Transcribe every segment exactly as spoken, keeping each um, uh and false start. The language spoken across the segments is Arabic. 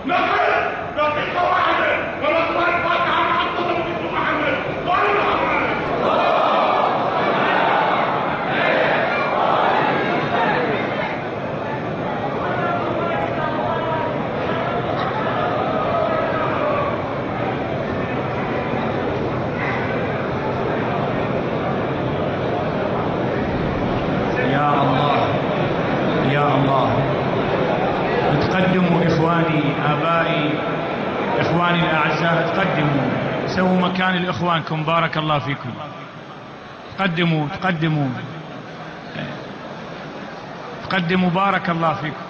نقل دقيقة واحدة ونقرأ الفاتحة مع الصلاة محمد وعلى محمد. يا الله يا الله. تقدموا إخواني آبائي إخواني الأعزاء، تقدموا سووا مكان لإخوانكم بارك الله فيكم. تقدموا تقدموا تقدموا بارك الله فيكم.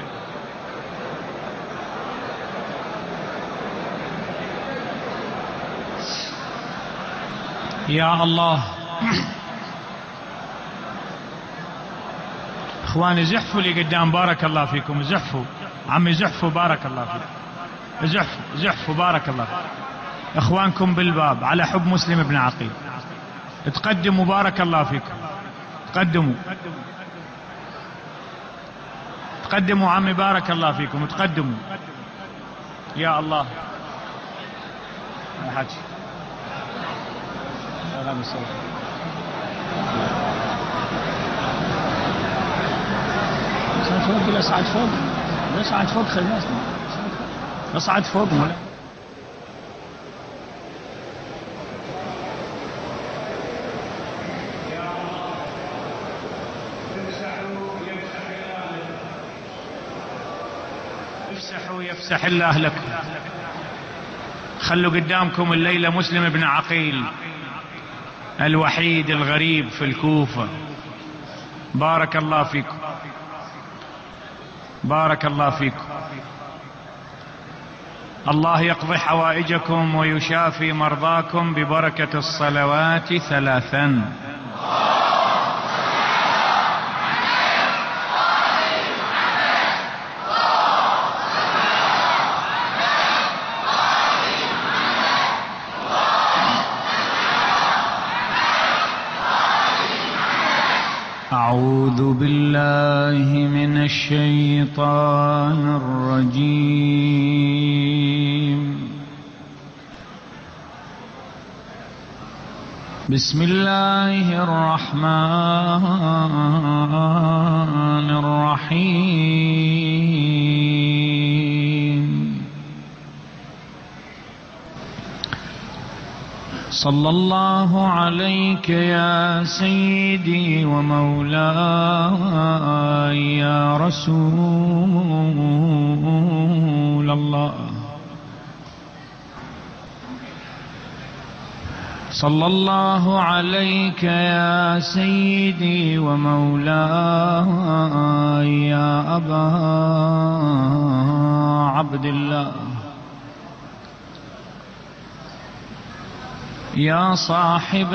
يا الله. اخواني زحفوا لي قدام بارك الله فيكم. زحفوا عمي زحفوا بارك الله فيكم. زحفوا زحفوا بارك الله فيكم. اخوانكم بالباب على حب مسلم بن عقيل. تقدموا بارك الله فيكم. تقدموا تقدموا عمي بارك الله فيكم. تقدموا يا الله. يا حاج فوق. لا صعد فوق لا صعد فوق خلينا نصعد فوق ولا افسحوا يفسح الله لكم. خلوا قدامكم الليلة مسلم بن عقيل الوحيد الغريب في الكوفة. بارك الله فيكم بارك الله فيكم. الله يقضي حوائجكم ويشافي مرضاكم ببركة الصلوات ثلاثا. أعوذ بالله من الشيطان الرجيم. بسم الله الرحمن الرحيم. صلى الله عليك يا سيدي ومولاي يا رسول الله. صلى الله عليك يا سيدي ومولاي يا أبا عبد الله. يا صاحب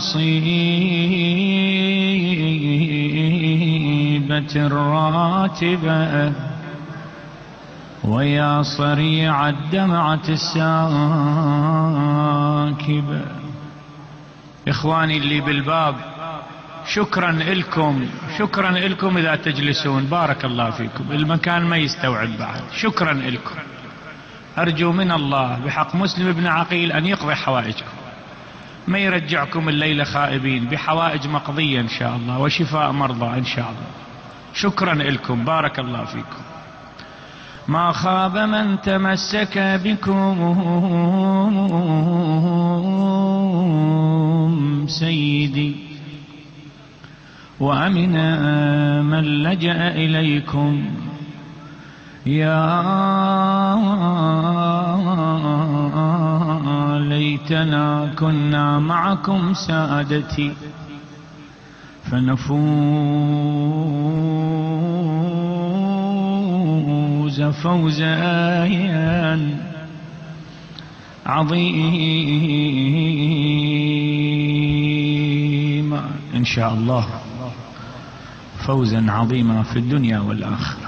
المصيبة الراتبة ويا صريع الدمعة الساكبة. إخواني اللي بالباب شكرا لكم شكرا لكم إذا تجلسون بارك الله فيكم. المكان ما يستوعب بعد. شكرا لكم. أرجو من الله بحق مسلم بن عقيل أن يقضي حوائجكم، ما يرجعكم الليلة خائبين، بحوائج مقضية إن شاء الله وشفاء مرضى إن شاء الله. شكرا لكم بارك الله فيكم. ما خاب من تمسك بكم سيدي وأمن من لجأ إليكم. يا ليتنا كنا معكم سادتي فنفوز فوزا عظيما إن شاء الله، فوزا عظيما في الدنيا والآخرة.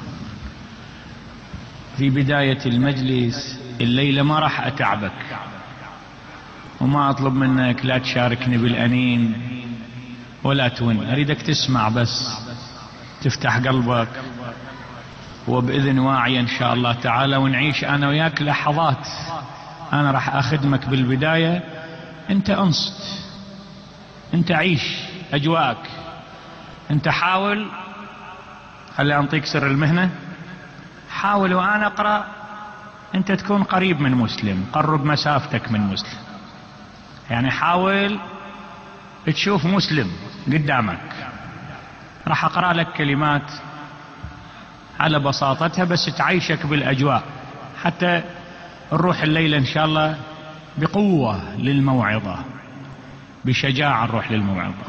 في بداية المجلس الليلة ما راح أتعبك وما أطلب منك لا تشاركني بالأنين ولا تون، أريدك تسمع بس، تفتح قلبك وبإذن واعية إن شاء الله تعالى، ونعيش أنا وياك لحظات. أنا راح أخدمك بالبداية، أنت أنصت، أنت عيش أجواءك، أنت حاول. خلي أنطيك سر المهنة، حاول وأنا أقرأ أنت تكون قريب من مسلم، قرب مسافتك من مسلم، يعني حاول تشوف مسلم قدامك. راح أقرأ لك كلمات على بساطتها بس تعيشك بالأجواء، حتى نروح الليلة إن شاء الله بقوة للموعظة، بشجاعة نروح للموعظة.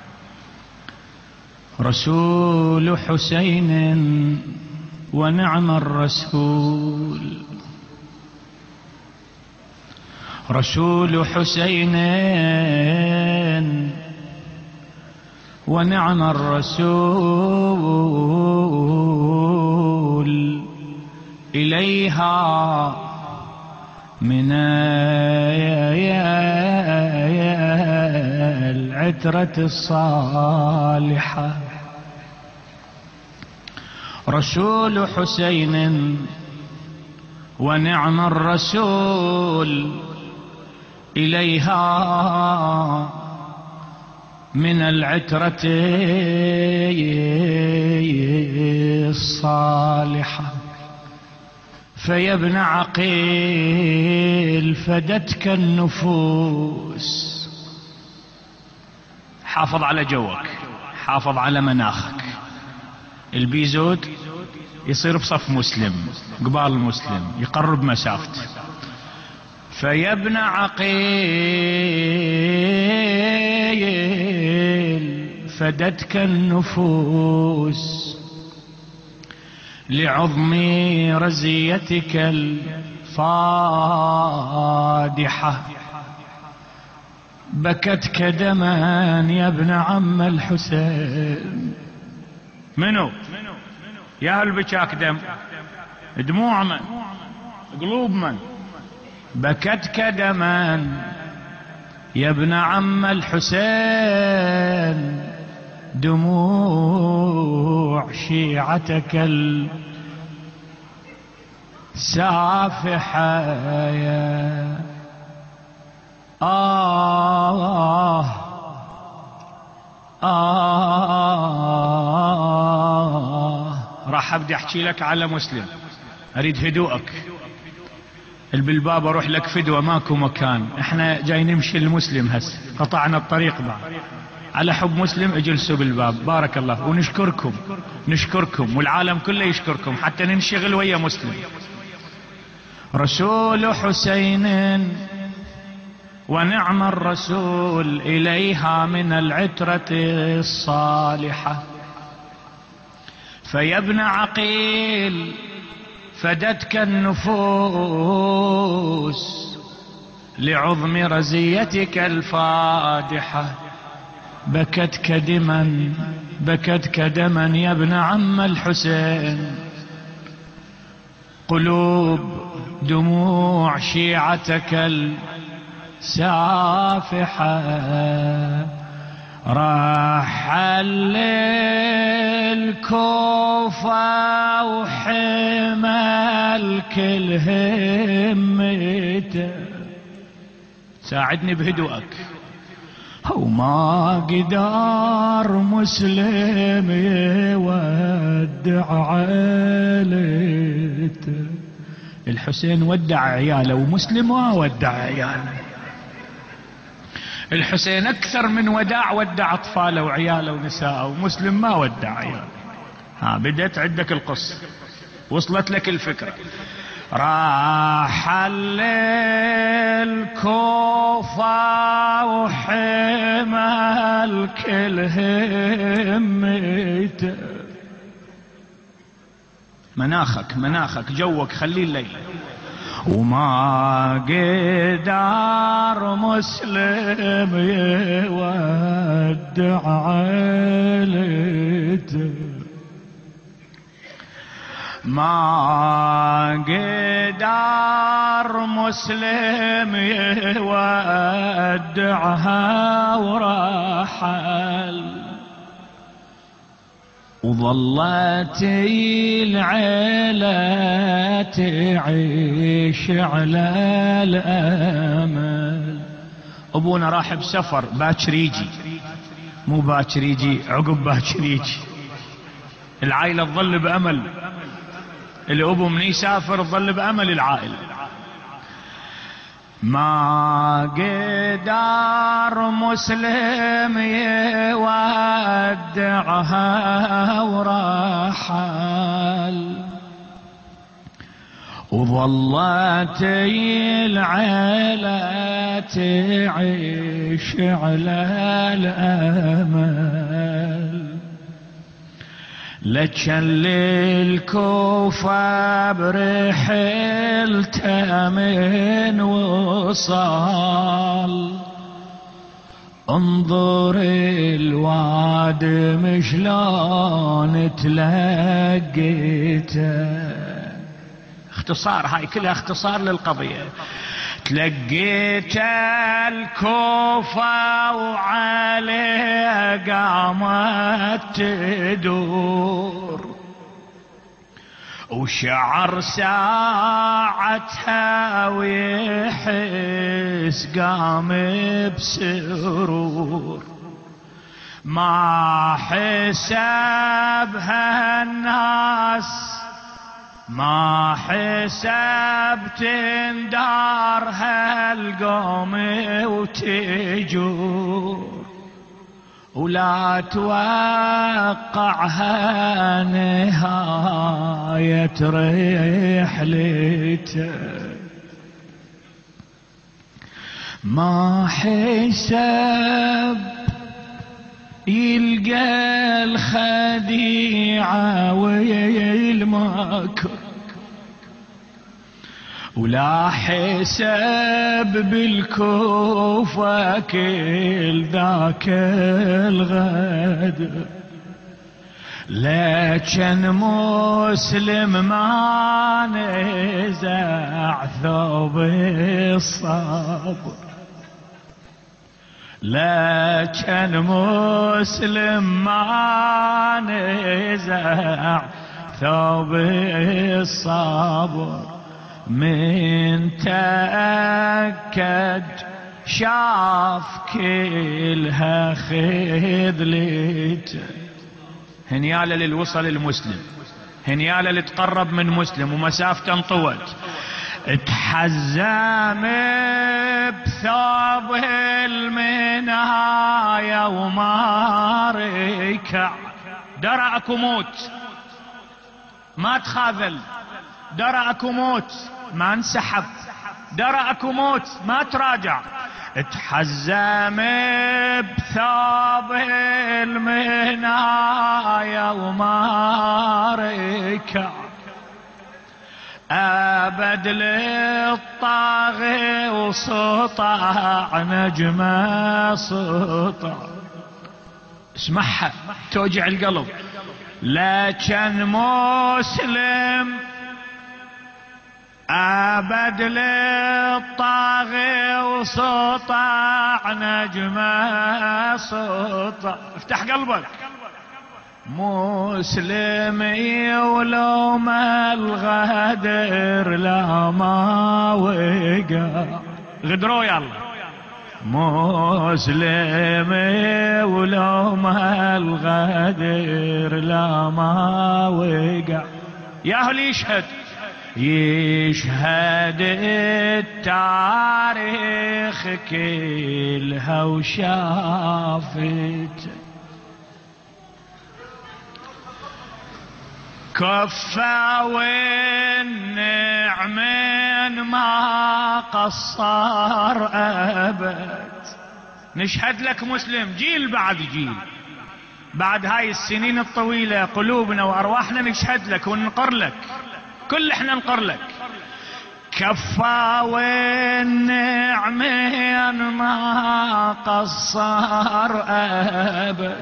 رسول حسين ونعم الرسول، رسول حسين ونعم الرسول، إليها من العترة الصالحة. رسول حسين ونعم الرسول، إليها من العترة الصالحة. فيا ابن عقيل فدتك النفوس، حافظ على جوك، حافظ على مناخك. البيزود يصير بصف مسلم، قبال المسلم، يقرب مسافته. فيا ابن عقيل فدتك النفوس، لعظم رزيتك الفادحة. بكتك دما يا ابن عم الحسين. منو يا هل بكاك دم؟ دموع من؟ قلوب من؟ بكتك دما يا ابن عم الحسين، دموع شيعتك السافحة. يا آه آه راح أبدي أحكي لك على مسلم، أريد هدوءك. البلباب أروح لك فدوة، ماكو مكان، احنا جاي نمشي المسلم هسه، قطعنا الطريق بعد. على حب مسلم اجلسوا بالباب. بارك الله، ونشكركم نشكركم والعالم كله يشكركم حتى ننشغل ويا مسلم. رسول حسين ونعم الرسول، إليها من العترة الصالحة. فيا ابن عقيل فدتك النفوس، لعظم رزيتك الفادحة. بكتك دما بكتك دما يا ابن عم الحسين، قلوب دموع شيعتك السافحة. رحل الكوفة وحمل كل همته. ساعدني بهدوءك. وما قدر مسلم يودع عائلته. الحسين ودع عياله ومسلم ما ودع عياله. الحسين أكثر من وداع، ودع أطفاله وعياله ونساءه، ومسلم ما ودع عياله. ها بدأت عندك القصة، وصلت لك الفكرة. راح الكوفة وحمل كل همته. مناخك مناخك جوك خليه الليلة. وما قدر مسلم يودع عائلته. ما قدر مسلم يودعها ورحل. وظلت العيلة تعيش على الأمل. أبونا راح بسفر باكر يجي، مو باكر يجي عقب باكر يجي، العائلة تظل بأمل، الأبو من يسافر تظل بأمل العائلة. ما قدر مسلم يودعها ورحل، وظلت العيلة تعيش على الأمل. لجن للكوفة برحلته من وصال، انظر الوادم شلون تلقيته. اختصار، هاي كلها اختصار للقضية. تلقيت الكوفة وعليه قامت تدور، وشعر ساعتها ويحس قام بسرور. ما حسبها الناس، ما حسبت اندار هالقوم وتجور، ولا توقعها نهاية رحلته. ما حسب يلقى الخديعة والمكر، ولا حسب بالكوفة كل ذاك الغدر. لكن مسلم ما نزع ثوب الصبر، لكن مسلم ما نزع ثوب الصبر. من تأكد شاف كلها خذلته. هنيالة للوصل المسلم، هنيالة لتقرب من مسلم ومسافته انطوت. اتحزم بثوب المنايا وما ركع. درى اكو موت ما تخاذل، درى اكو موت ما انسحب، درى اكو موت ما تراجع. اتحزم بثوب المنايا وما ركع. أبد للطاغي وسطع نجمة سطع. اسمعها توجع القلب. لكن مسلم أبد للطاغي وسطع نجمة سطع. افتح قلبك. مسلم يولوم الغدر لا ما وقع. غدروا يلا. مسلم يولوم الغدر لا ما وقع. ياهو اللي يشهد، يشهد التاريخ كلها وشافت. كفى والنعم ما قصر أبد. نشهد لك مسلم جيل بعد جيل، بعد هاي السنين الطويلة قلوبنا وأرواحنا نشهد لك وننقر لك، كل احنا ننقر لك. كفى والنعم ما قصر أبد،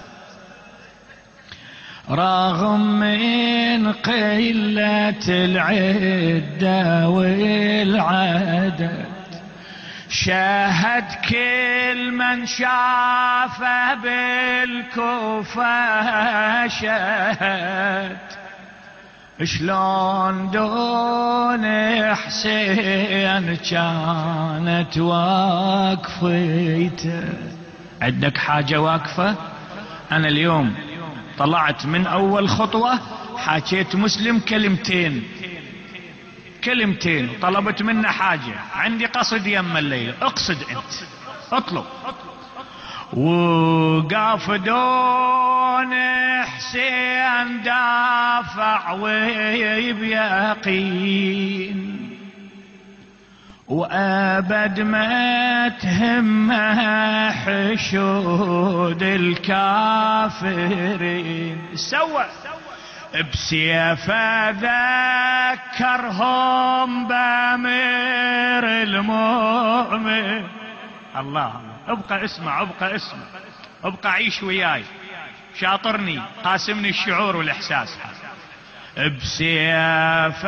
رغم من قلة العدة والعدد. شاهد كل من شافه بالكوفة شاهد شلون دون حسين كانت واقفيته. عندك حاجة واقفة؟ أنا اليوم طلعت من أول خطوة حكيت مسلم كلمتين كلمتين طلبت منه حاجة، عندي قصد يم الليلة، اقصد انت، اطلب. وقاف دون حسين دافع وبيقين وأبد ما تهمه حشود الكافرين. سوى بسيف ذكرهم بأمير المؤمن. الله، ابقى اسمع ابقى اسمع ابقى عيش وياي، شاطرني قاسمني الشعور والإحساس. بسيف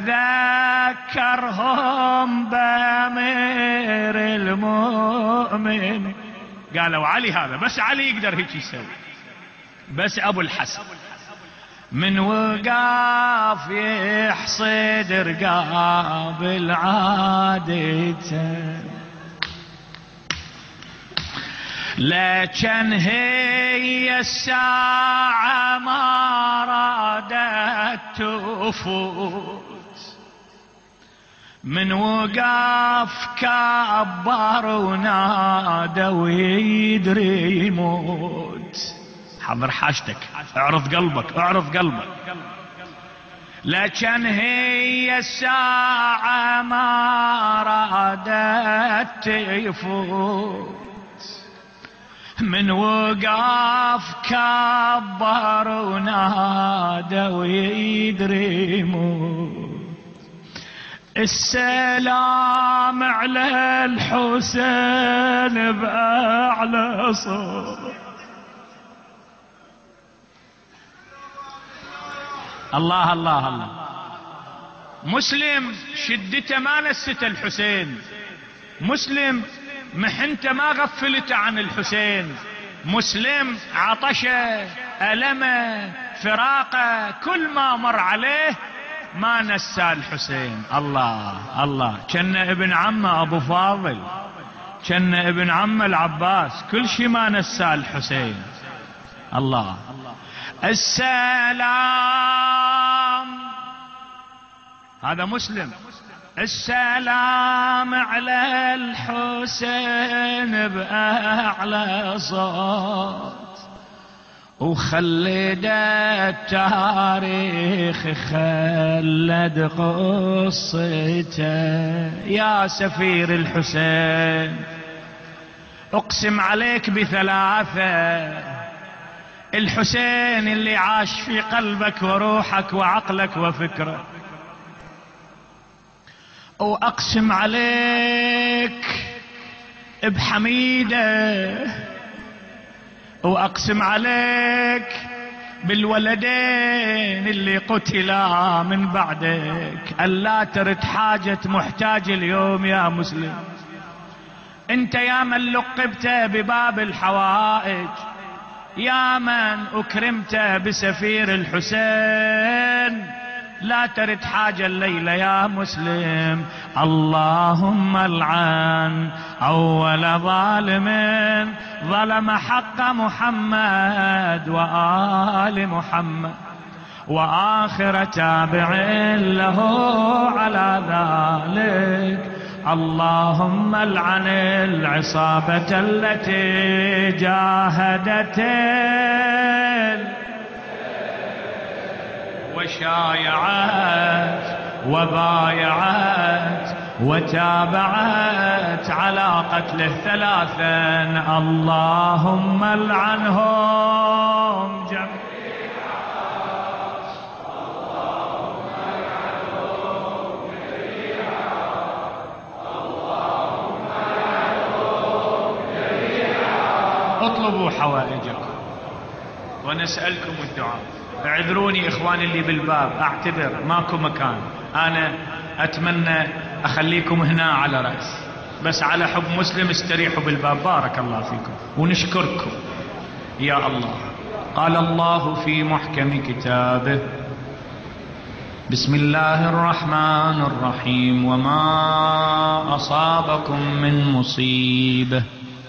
ذكرهم بأمير المؤمن. قالوا علي هذا، بس علي يقدر هيك يسوي، بس أبو الحسن من وقاف يحصد رقاب العادته. لكن هي الساعة ما رادت تفوت، من وقاف كبر ونادى ويدري يموت. حضر حاجتك، اعرض قلبك اعرض قلبك. لكن هي الساعة ما رادت تفوت، من وقاف كبر ونادى ويدري يموت. السلام على الحسين بأعلى صوت. الله الله الله. مسلم شدته ما نسته الحسين، مسلم محنته ما غفلته عن الحسين، مسلم عطشه ألمه فراقه كل ما مر عليه ما نسى الحسين. الله الله. كان ابن عمه أبو فاضل، كان ابن عمه العباس، كل شيء ما نسى الحسين. الله. السلام، هذا مسلم، السلام على الحسين بأعلى صوت، وخلد التاريخ خلد قصته. يا سفير الحسين، اقسم عليك بثلاثة، الحسين اللي عاش في قلبك وروحك وعقلك وفكرك، واقسم عليك بحميدة، واقسم عليك بالولدين اللي قتلا من بعدك. ألا ترد حاجة محتاج اليوم يا مسلم. انت يا من لقبت بباب الحوائج، يا من اكرمت بسفير الحسين، لا ترد حاجة الليلة يا مسلم. اللهم العن أول ظالم ظلم حق محمد وآل محمد، وآخر تابع له على ذلك. اللهم العن العصابة التي جاهدت وشايعت وبايعت وتابعت على قتله ثلاثا. اللهم العنهم جميعا. اطلبوا حوائجكم ونسألكم الدعاء. اعذروني اخواني اللي بالباب، اعتذر ماكو مكان، انا اتمنى اخليكم هنا على رأس، بس على حب مسلم استريحوا بالباب. بارك الله فيكم ونشكركم يا الله. قال الله في محكم كتابه: بسم الله الرحمن الرحيم: وما أصابكم من مصيبة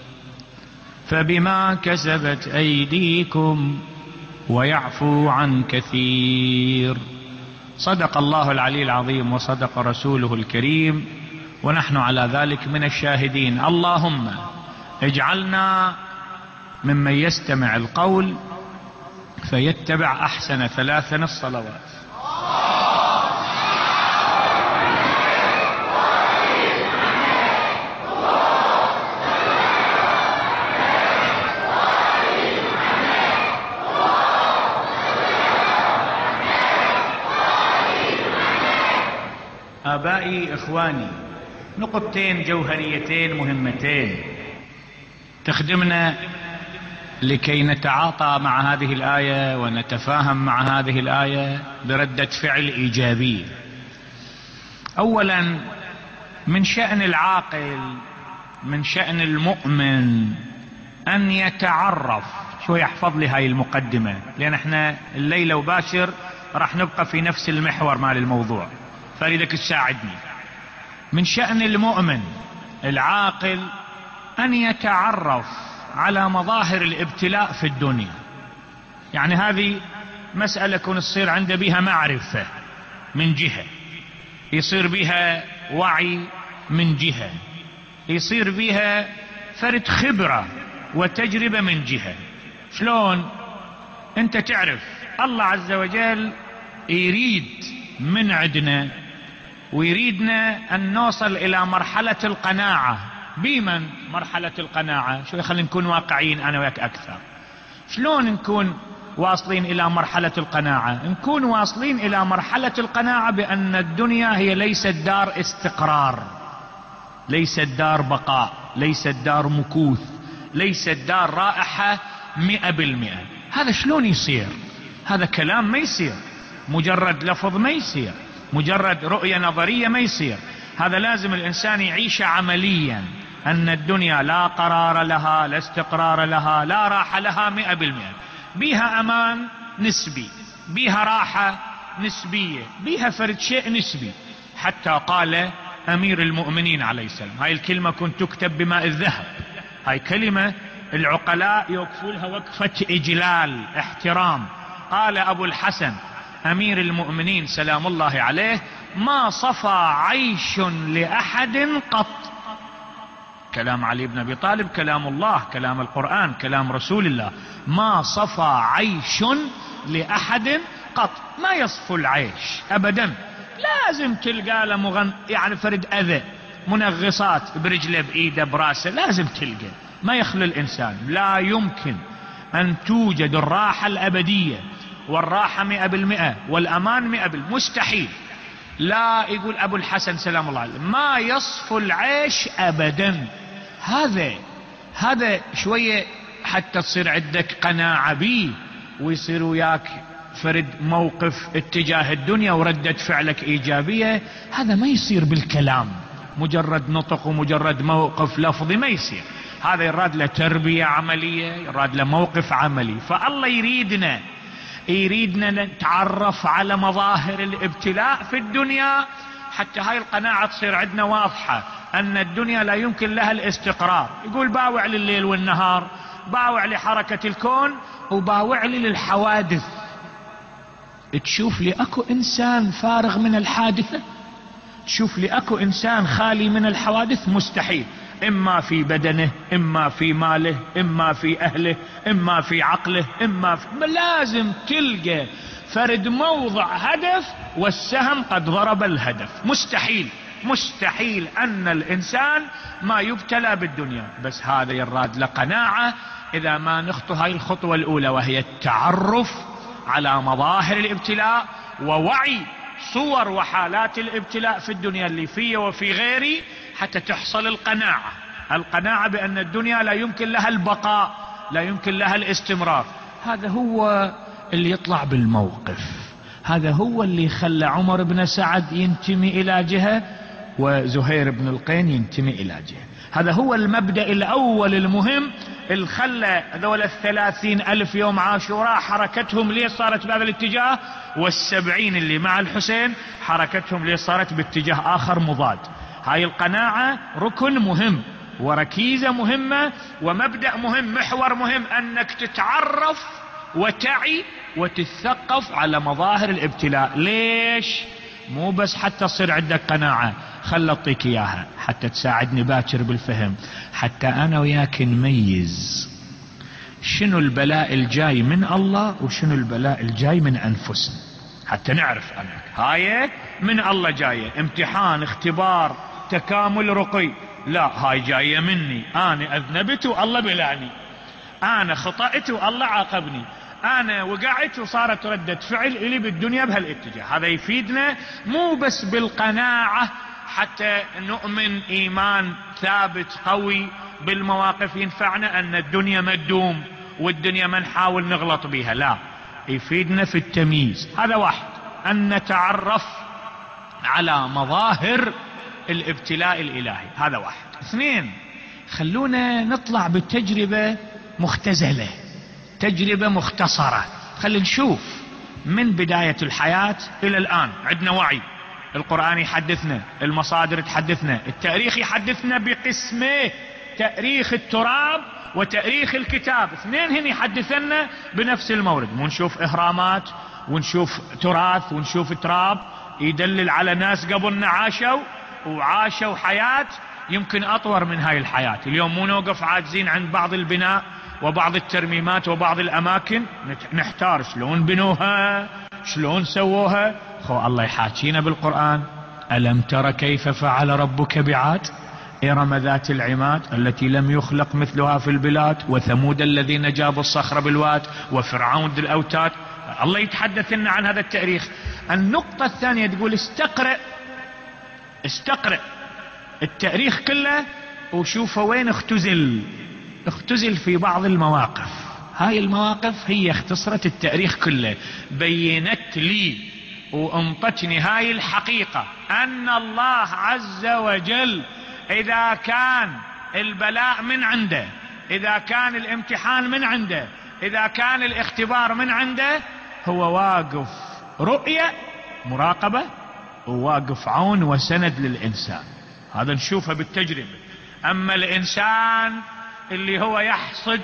فبما كسبت أيديكم ويعفو عن كثير. صدق الله العلي العظيم وصدق رسوله الكريم، ونحن على ذلك من الشاهدين. اللهم اجعلنا ممن يستمع القول فيتبع أحسن. ثلاثا الصلوات. آبائي إخواني، نقطتين جوهريتين مهمتين تخدمنا لكي نتعاطى مع هذه الآية ونتفاهم مع هذه الآية بردة فعل إيجابية. أولا، من شأن العاقل، من شأن المؤمن أن يتعرف. شو يحفظ لي هاي المقدمة، لأن احنا الليلة وباشر راح نبقى في نفس المحور مال الموضوع، فاريدك تساعدني. من شأن المؤمن العاقل أن يتعرف على مظاهر الابتلاء في الدنيا. يعني هذه مسألة كون تصير عنده بها معرفة من جهة، يصير بها وعي من جهة، يصير بها فرد خبرة وتجربة من جهة. شلون؟ انت تعرف الله عز وجل يريد من عندنا ويريدنا أن نوصل إلى مرحلة القناعة. بمن مرحلة القناعة؟ شو يخلي نكون واقعيين أنا وياك أكثر. شلون نكون واصلين إلى مرحلة القناعة؟ نكون واصلين إلى مرحلة القناعة بأن الدنيا هي ليست دار استقرار، ليست دار بقاء، ليست دار مكوث، ليست دار رائحة مئة بالمئة. هذا شلون يصير؟ هذا كلام ما يصير، مجرد لفظ ما يصير، مجرد رؤية نظرية ما يصير. هذا لازم الإنسان يعيش عمليا، أن الدنيا لا قرار لها، لا استقرار لها، لا راحة لها مئة بالمئة. بيها أمان نسبي، بيها راحة نسبية، بيها فرد شيء نسبي. حتى قال أمير المؤمنين عليه السلام، هاي الكلمة كنت تكتب بماء الذهب، هاي كلمة العقلاء يوقفوا لها وقفة إجلال احترام. قال أبو الحسن أمير المؤمنين سلام الله عليه: ما صفى عيش لأحد قط. كلام علي بن أبي طالب، كلام الله، كلام القرآن، كلام رسول الله. ما صفى عيش لأحد قط. ما يصفو العيش أبدا، لازم تلقى له مغن... يعني فرد أذى، منغصات برجله بإيده براسه، لازم تلقى. ما يخلو الإنسان، لا يمكن أن توجد الراحة الأبدية والراحة مئة بالمئة والأمان مئة بالمئة، مستحيل. لا، يقول أبو الحسن سلام الله عليه: ما يصفو العيش أبدا. هذا هذا شوية حتى تصير عندك قناعة بيه، ويصير وياك فرد موقف اتجاه الدنيا وردة فعلك إيجابية. هذا ما يصير بالكلام، مجرد نطق ومجرد موقف لفظي ما يصير. هذا يراد له تربية عملية، يراد له موقف عملي. فالله يريدنا يريدنا نتعرف على مظاهر الابتلاء في الدنيا، حتى هاي القناعة تصير عندنا واضحة أن الدنيا لا يمكن لها الاستقرار. يقول باوع لليل والنهار، باوع لحركة الكون، وباوع لي للحوادث. تشوف لي أكو إنسان فارغ من الحادثة؟ تشوف لي أكو إنسان خالي من الحوادث؟ مستحيل. إما في بدنه، إما في ماله، إما في أهله، إما في عقله، إما في... لازم تلقى فرد موضع هدف والسهم قد ضرب الهدف. مستحيل مستحيل أن الإنسان ما يبتلى بالدنيا. بس هذا يراد لقناعة إذا ما نخطو هاي الخطوة الأولى، وهي التعرف على مظاهر الابتلاء ووعي صور وحالات الابتلاء في الدنيا اللي فيه وفي غيري، حتى تحصل القناعة. القناعة بأن الدنيا لا يمكن لها البقاء، لا يمكن لها الاستمرار. هذا هو اللي يطلع بالموقف، هذا هو اللي خلى عمر بن سعد ينتمي إلى جهة وزهير بن القين ينتمي إلى جهة. هذا هو المبدأ الأول المهم اللي خلى ذول الثلاثين ألف يوم عاشوراء حركتهم ليه صارت بهذا الاتجاه، والسبعين اللي مع الحسين حركتهم ليه صارت باتجاه آخر مضاد. هاي القناعة ركن مهم وركيزة مهمة ومبدأ مهم، محور مهم، أنك تتعرف وتعي وتتثقف على مظاهر الابتلاء. ليش؟ مو بس حتى تصير عندك قناعة، خل أعطيك إياها حتى تساعدني باكر بالفهم، حتى أنا وياك نميز شنو البلاء الجاي من الله وشنو البلاء الجاي من أنفسنا، حتى نعرف أنك هاي من الله جاية، امتحان، اختبار، تكامل، رقي. لا، هاي جاية مني، أنا أذنبت والله بلعني، أنا خطأت والله عاقبني، أنا وقعت وصارت ردة فعل إلي بالدنيا بهالاتجاه. هذا يفيدنا مو بس بالقناعة حتى نؤمن إيمان ثابت قوي بالمواقف، ينفعنا أن الدنيا ما تدوم والدنيا ما نحاول نغلط بها، لا، يفيدنا في التمييز. هذا واحد، أن نتعرف على مظاهر الابتلاء الإلهي، هذا واحد. اثنين، خلونا نطلع بالتجربة مختزلة، تجربة مختصرة، خلينا نشوف من بداية الحياة إلى الآن. عندنا وعي، القرآن يحدثنا، المصادر تحدثنا، التاريخ يحدثنا بقسمه، تاريخ التراب وتاريخ الكتاب، اثنين هن يحدثنا بنفس المورد. مو نشوف إهرامات ونشوف تراث ونشوف تراب يدلل على ناس قبلنا عاشوا وعاشوا حياة يمكن أطور من هاي الحياة. اليوم مو نوقف عاجزين عند بعض البناء وبعض الترميمات وبعض الأماكن نحتار شلون بنوها، شلون سووها. خو الله يحاكينا بالقرآن: ألم تر كيف فعل ربك بعاد إرم ذات العماد التي لم يخلق مثلها في البلاد وثمود الذين جابوا الصخر بالواد وفرعون ذي الأوتاد. الله يتحدث لنا عن هذا التاريخ. النقطة الثانية تقول استقرأ استقرأ التاريخ كله وشوف وين اختزل اختزل في بعض المواقف. هاي المواقف هي اختصرت التاريخ كله، بينت لي وانطتني هاي الحقيقة أن الله عز وجل إذا كان البلاء من عنده، إذا كان الامتحان من عنده، إذا كان الاختبار من عنده، هو واقف رؤية مراقبة وواقف عون وسند للإنسان. هذا نشوفه بالتجربة. أما الإنسان اللي هو يحصد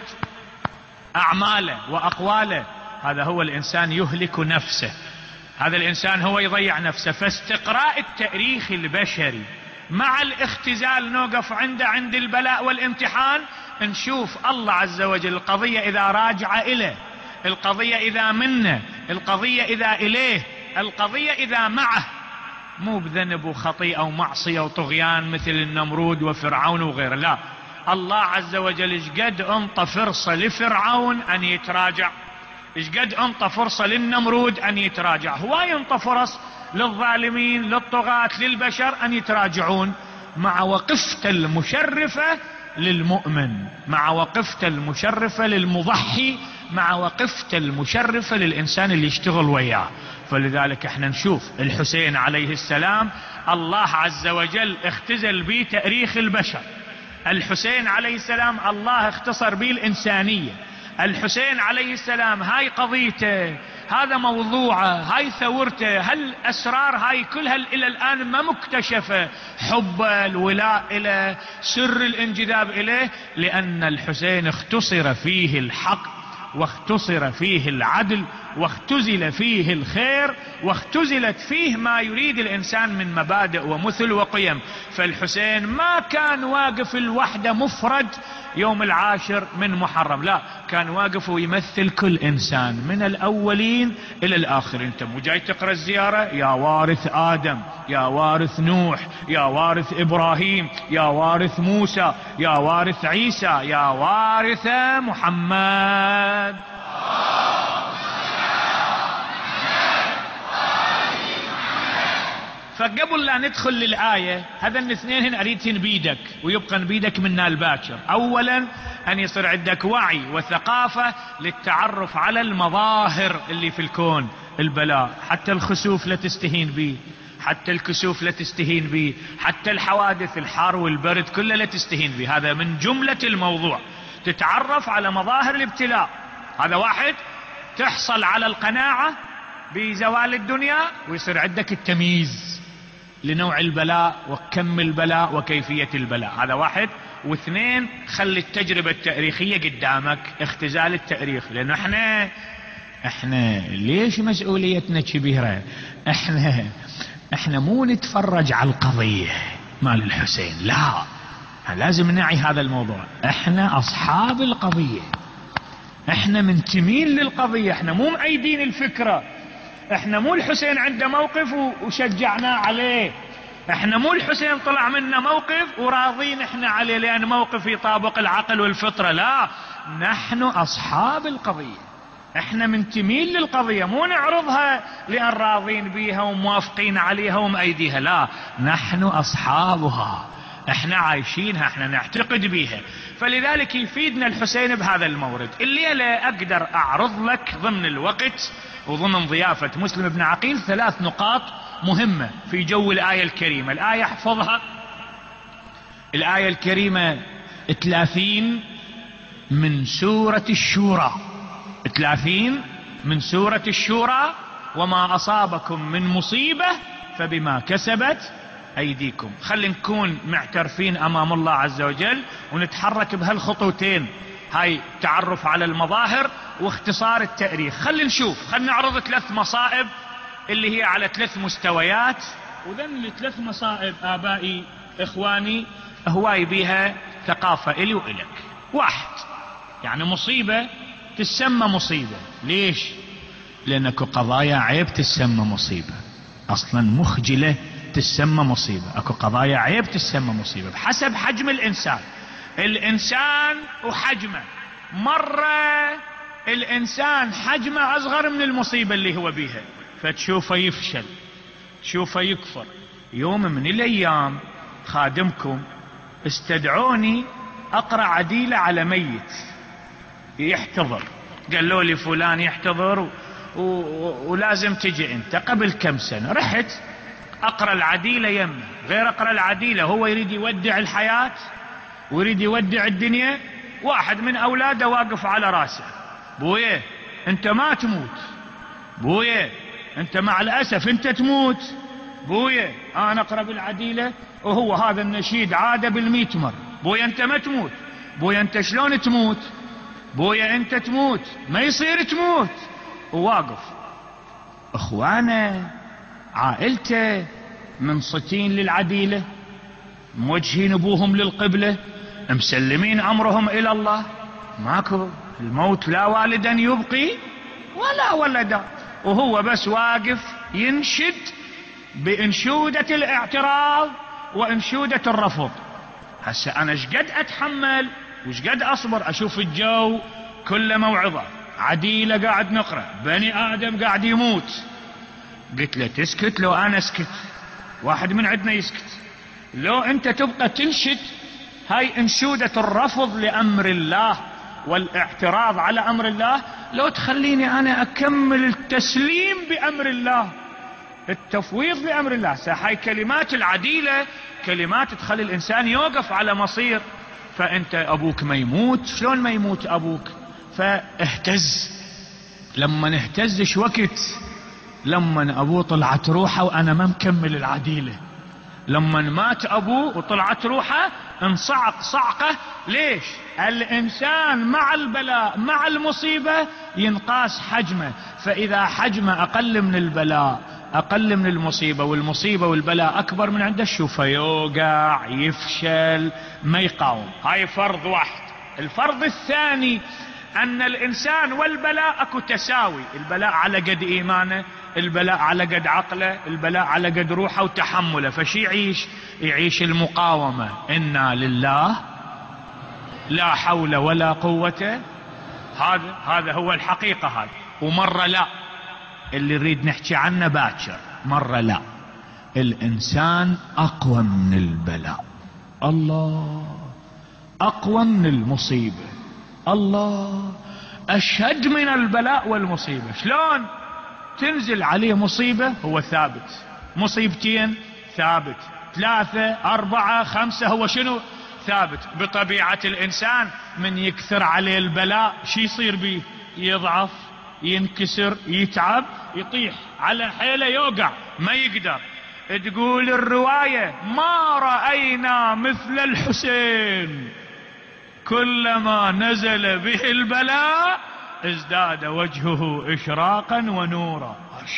أعماله وأقواله، هذا هو الإنسان يهلك نفسه، هذا الإنسان هو يضيع نفسه. فاستقراء التاريخ البشري مع الاختزال نوقف عنده عند البلاء والامتحان، نشوف الله عز وجل القضية إذا راجع إليه، القضية إذا منه، القضية إذا إليه، القضية إذا معه، مو بذنب وخطيئة ومعصية وطغيان مثل النمرود وفرعون وغيره. لا، الله عز وجل اشقد انطى فرصة لفرعون أن يتراجع، اشقد انطى فرصة للنمرود أن يتراجع، هو ينطى فرص للظالمين للطغاة للبشر أن يتراجعون، مع وقفته المشرفة للمؤمن، مع وقفته المشرفة للمضحي، مع وقفته المشرفة للإنسان اللي يشتغل وياه. فلذلك احنا نشوف الحسين عليه السلام الله عز وجل اختزل به تاريخ البشر، الحسين عليه السلام الله اختصر به الإنسانية، الحسين عليه السلام هاي قضيته، هذا موضوعه، هاي ثورته، هالأسرار هاي كلها إلى الآن ما مكتشفة، حب الولاء إلى سر الانجذاب إليه، لأن الحسين اختصر فيه الحق واختصر فيه العدل واختزل فيه الخير واختزلت فيه ما يريد الإنسان من مبادئ ومثل وقيم. فالحسين ما كان واقف الوحدة مفرد يوم العاشر من محرم، لا، كان واقف ويمثل كل إنسان من الأولين إلى الآخرين. انت مو جاي تقرأ الزيارة يا وارث آدم، يا وارث نوح، يا وارث إبراهيم، يا وارث موسى، يا وارث عيسى، يا وارث محمد. فقبل لا ندخل للآية، هذا الاثنين هن أريدهن بيدك ويبقى بيدك منا الباكر. أولا أن يصير عندك وعي وثقافة للتعرف على المظاهر اللي في الكون، البلاء، حتى الخسوف لا تستهين به، حتى الكسوف لا تستهين به، حتى الحوادث الحار والبرد كلها لا تستهين به. هذا من جملة الموضوع، تتعرف على مظاهر الابتلاء. هذا واحد تحصل على القناعة بزوال الدنيا ويصير عندك التمييز لنوع البلاء وكم البلاء وكيفية البلاء. هذا واحد. واثنين، خلي التجربة التاريخية قدامك، اختزال التاريخ. لأنه احنا احنا ليش مسؤوليتنا كبيرة؟ احنا احنا مو نتفرج على القضية مال الحسين، لا، لازم نعي هذا الموضوع. احنا اصحاب القضية، احنا منتمين للقضية، احنا مو مأيدين الفكرة. احنا مو الحسين عنده موقف وشجعناه عليه، احنا مو الحسين طلع منا موقف وراضين احنا عليه لان موقف يطابق العقل والفطرة، لا، نحن اصحاب القضية، احنا منتمين للقضية، مو نعرضها لان راضين بيها وموافقين عليها ومأيديها، لا، نحن اصحابها، احنا عايشينها، احنا نعتقد بيها. فلذلك يفيدنا الحسين بهذا المورد. الليلة اقدر اعرض لك ضمن الوقت وضمن ضيافة مسلم بن عقيل ثلاث نقاط مهمة في جو الآية الكريمة. الآية احفظها، الآية الكريمة ثلاثين من سورة الشورى، ثلاثين من سورة الشورى: وما أصابكم من مصيبة فبما كسبت أيديكم. خلي نكون معترفين أمام الله عز وجل ونتحرك بهالخطوتين، هاي تعرف على المظاهر واختصار التاريخ. خلي نشوف، خلي نعرض ثلاث مصائب اللي هي على ثلاث مستويات، وذن الثلاث مصائب آبائي إخواني هواي بيها ثقافة إلي وإلك. واحد، يعني مصيبة تسمى مصيبة، ليش؟ لأنك قضايا عيب تسمى مصيبة، أصلا مخجلة تسمى مصيبة، أكو قضايا عيب تسمى مصيبة بحسب حجم الإنسان. الإنسان وحجمه، مرة الإنسان حجمه أصغر من المصيبة اللي هو بيها، فتشوفه يفشل، تشوفه يكفر. يوم من الأيام خادمكم استدعوني أقرأ عديلة على ميت يحتضر، قالوا لي فلان يحتضر و... و... ولازم تجي أنت. قبل كم سنة رحت أقرأ العديلة يمه، غير أقرأ العديلة هو يريد يودع الحياة ويريد يودع الدنيا. واحد من أولاده واقف على راسه: بويه أنت ما تموت، بويه أنت مع الأسف أنت تموت، بويه أنا أقرأ بالعديلة وهو هذا النشيد عادة بالمئة مرة: بويه أنت ما تموت، بويه أنت شلون تموت، بويه أنت تموت، ما يصير تموت. وواقف. إخوانه عائلته منصتين للعديلة، موجهين ابوهم للقبلة، مسلمين امرهم الى الله، ماكو الموت لا والدا يبقي ولا ولدا، وهو بس واقف ينشد بانشودة الاعتراض وانشودة الرفض. هسه انا شقد اتحمل وشقد اصبر اشوف الجو كله موعظة، عديلة قاعد نقرأ، بني ادم قاعد يموت. قلت له تسكت لو انا اسكت، واحد من عندنا يسكت، لو انت تبقى تنشد هاي انشودة الرفض لامر الله والاعتراض على امر الله، لو تخليني انا اكمل التسليم بامر الله، التفويض بامر الله. هاي كلمات العديلة كلمات تخلي الانسان يوقف على مصير. فانت ابوك ما يموت، شلون ما يموت ابوك؟ فاهتز. لما نهتز ايش وقت؟ لما ابوه طلعت روحه وانا ما مكمل العديلة، لما مات ابوه وطلعت روحه انصعق صعقه. ليش؟ الانسان مع البلاء مع المصيبة ينقاس حجمه، فاذا حجمه اقل من البلاء اقل من المصيبة والمصيبة والبلاء اكبر من عنده، شوفه يوقع يفشل ما يقاوم. هاي فرض واحد. الفرض الثاني ان الانسان والبلاء اكو تساوي، البلاء على قد ايمانه، البلاء على قد عقله، البلاء على قد روحه وتحمله. فشي يعيش؟ يعيش المقاومة. إنا لله لا حول ولا قوة. هذا هذا هو الحقيقة. هذا ومرة لا، اللي نريد نحكي عنه باكر، مرة لا، الإنسان أقوى من البلاء، الله أقوى من المصيبة، الله أشد من البلاء والمصيبة. شلون؟ تنزل عليه مصيبة هو ثابت، مصيبتين ثابت، ثلاثة أربعة خمسة هو شنو ثابت. بطبيعة الإنسان من يكثر عليه البلاء شي يصير به؟ يضعف، ينكسر، يتعب، يطيح على حيله، يوقع، ما يقدر. تقول الرواية ما رأينا مثل الحسين، كلما نزل به البلاء ازداد وجهه إشراقا ونورا.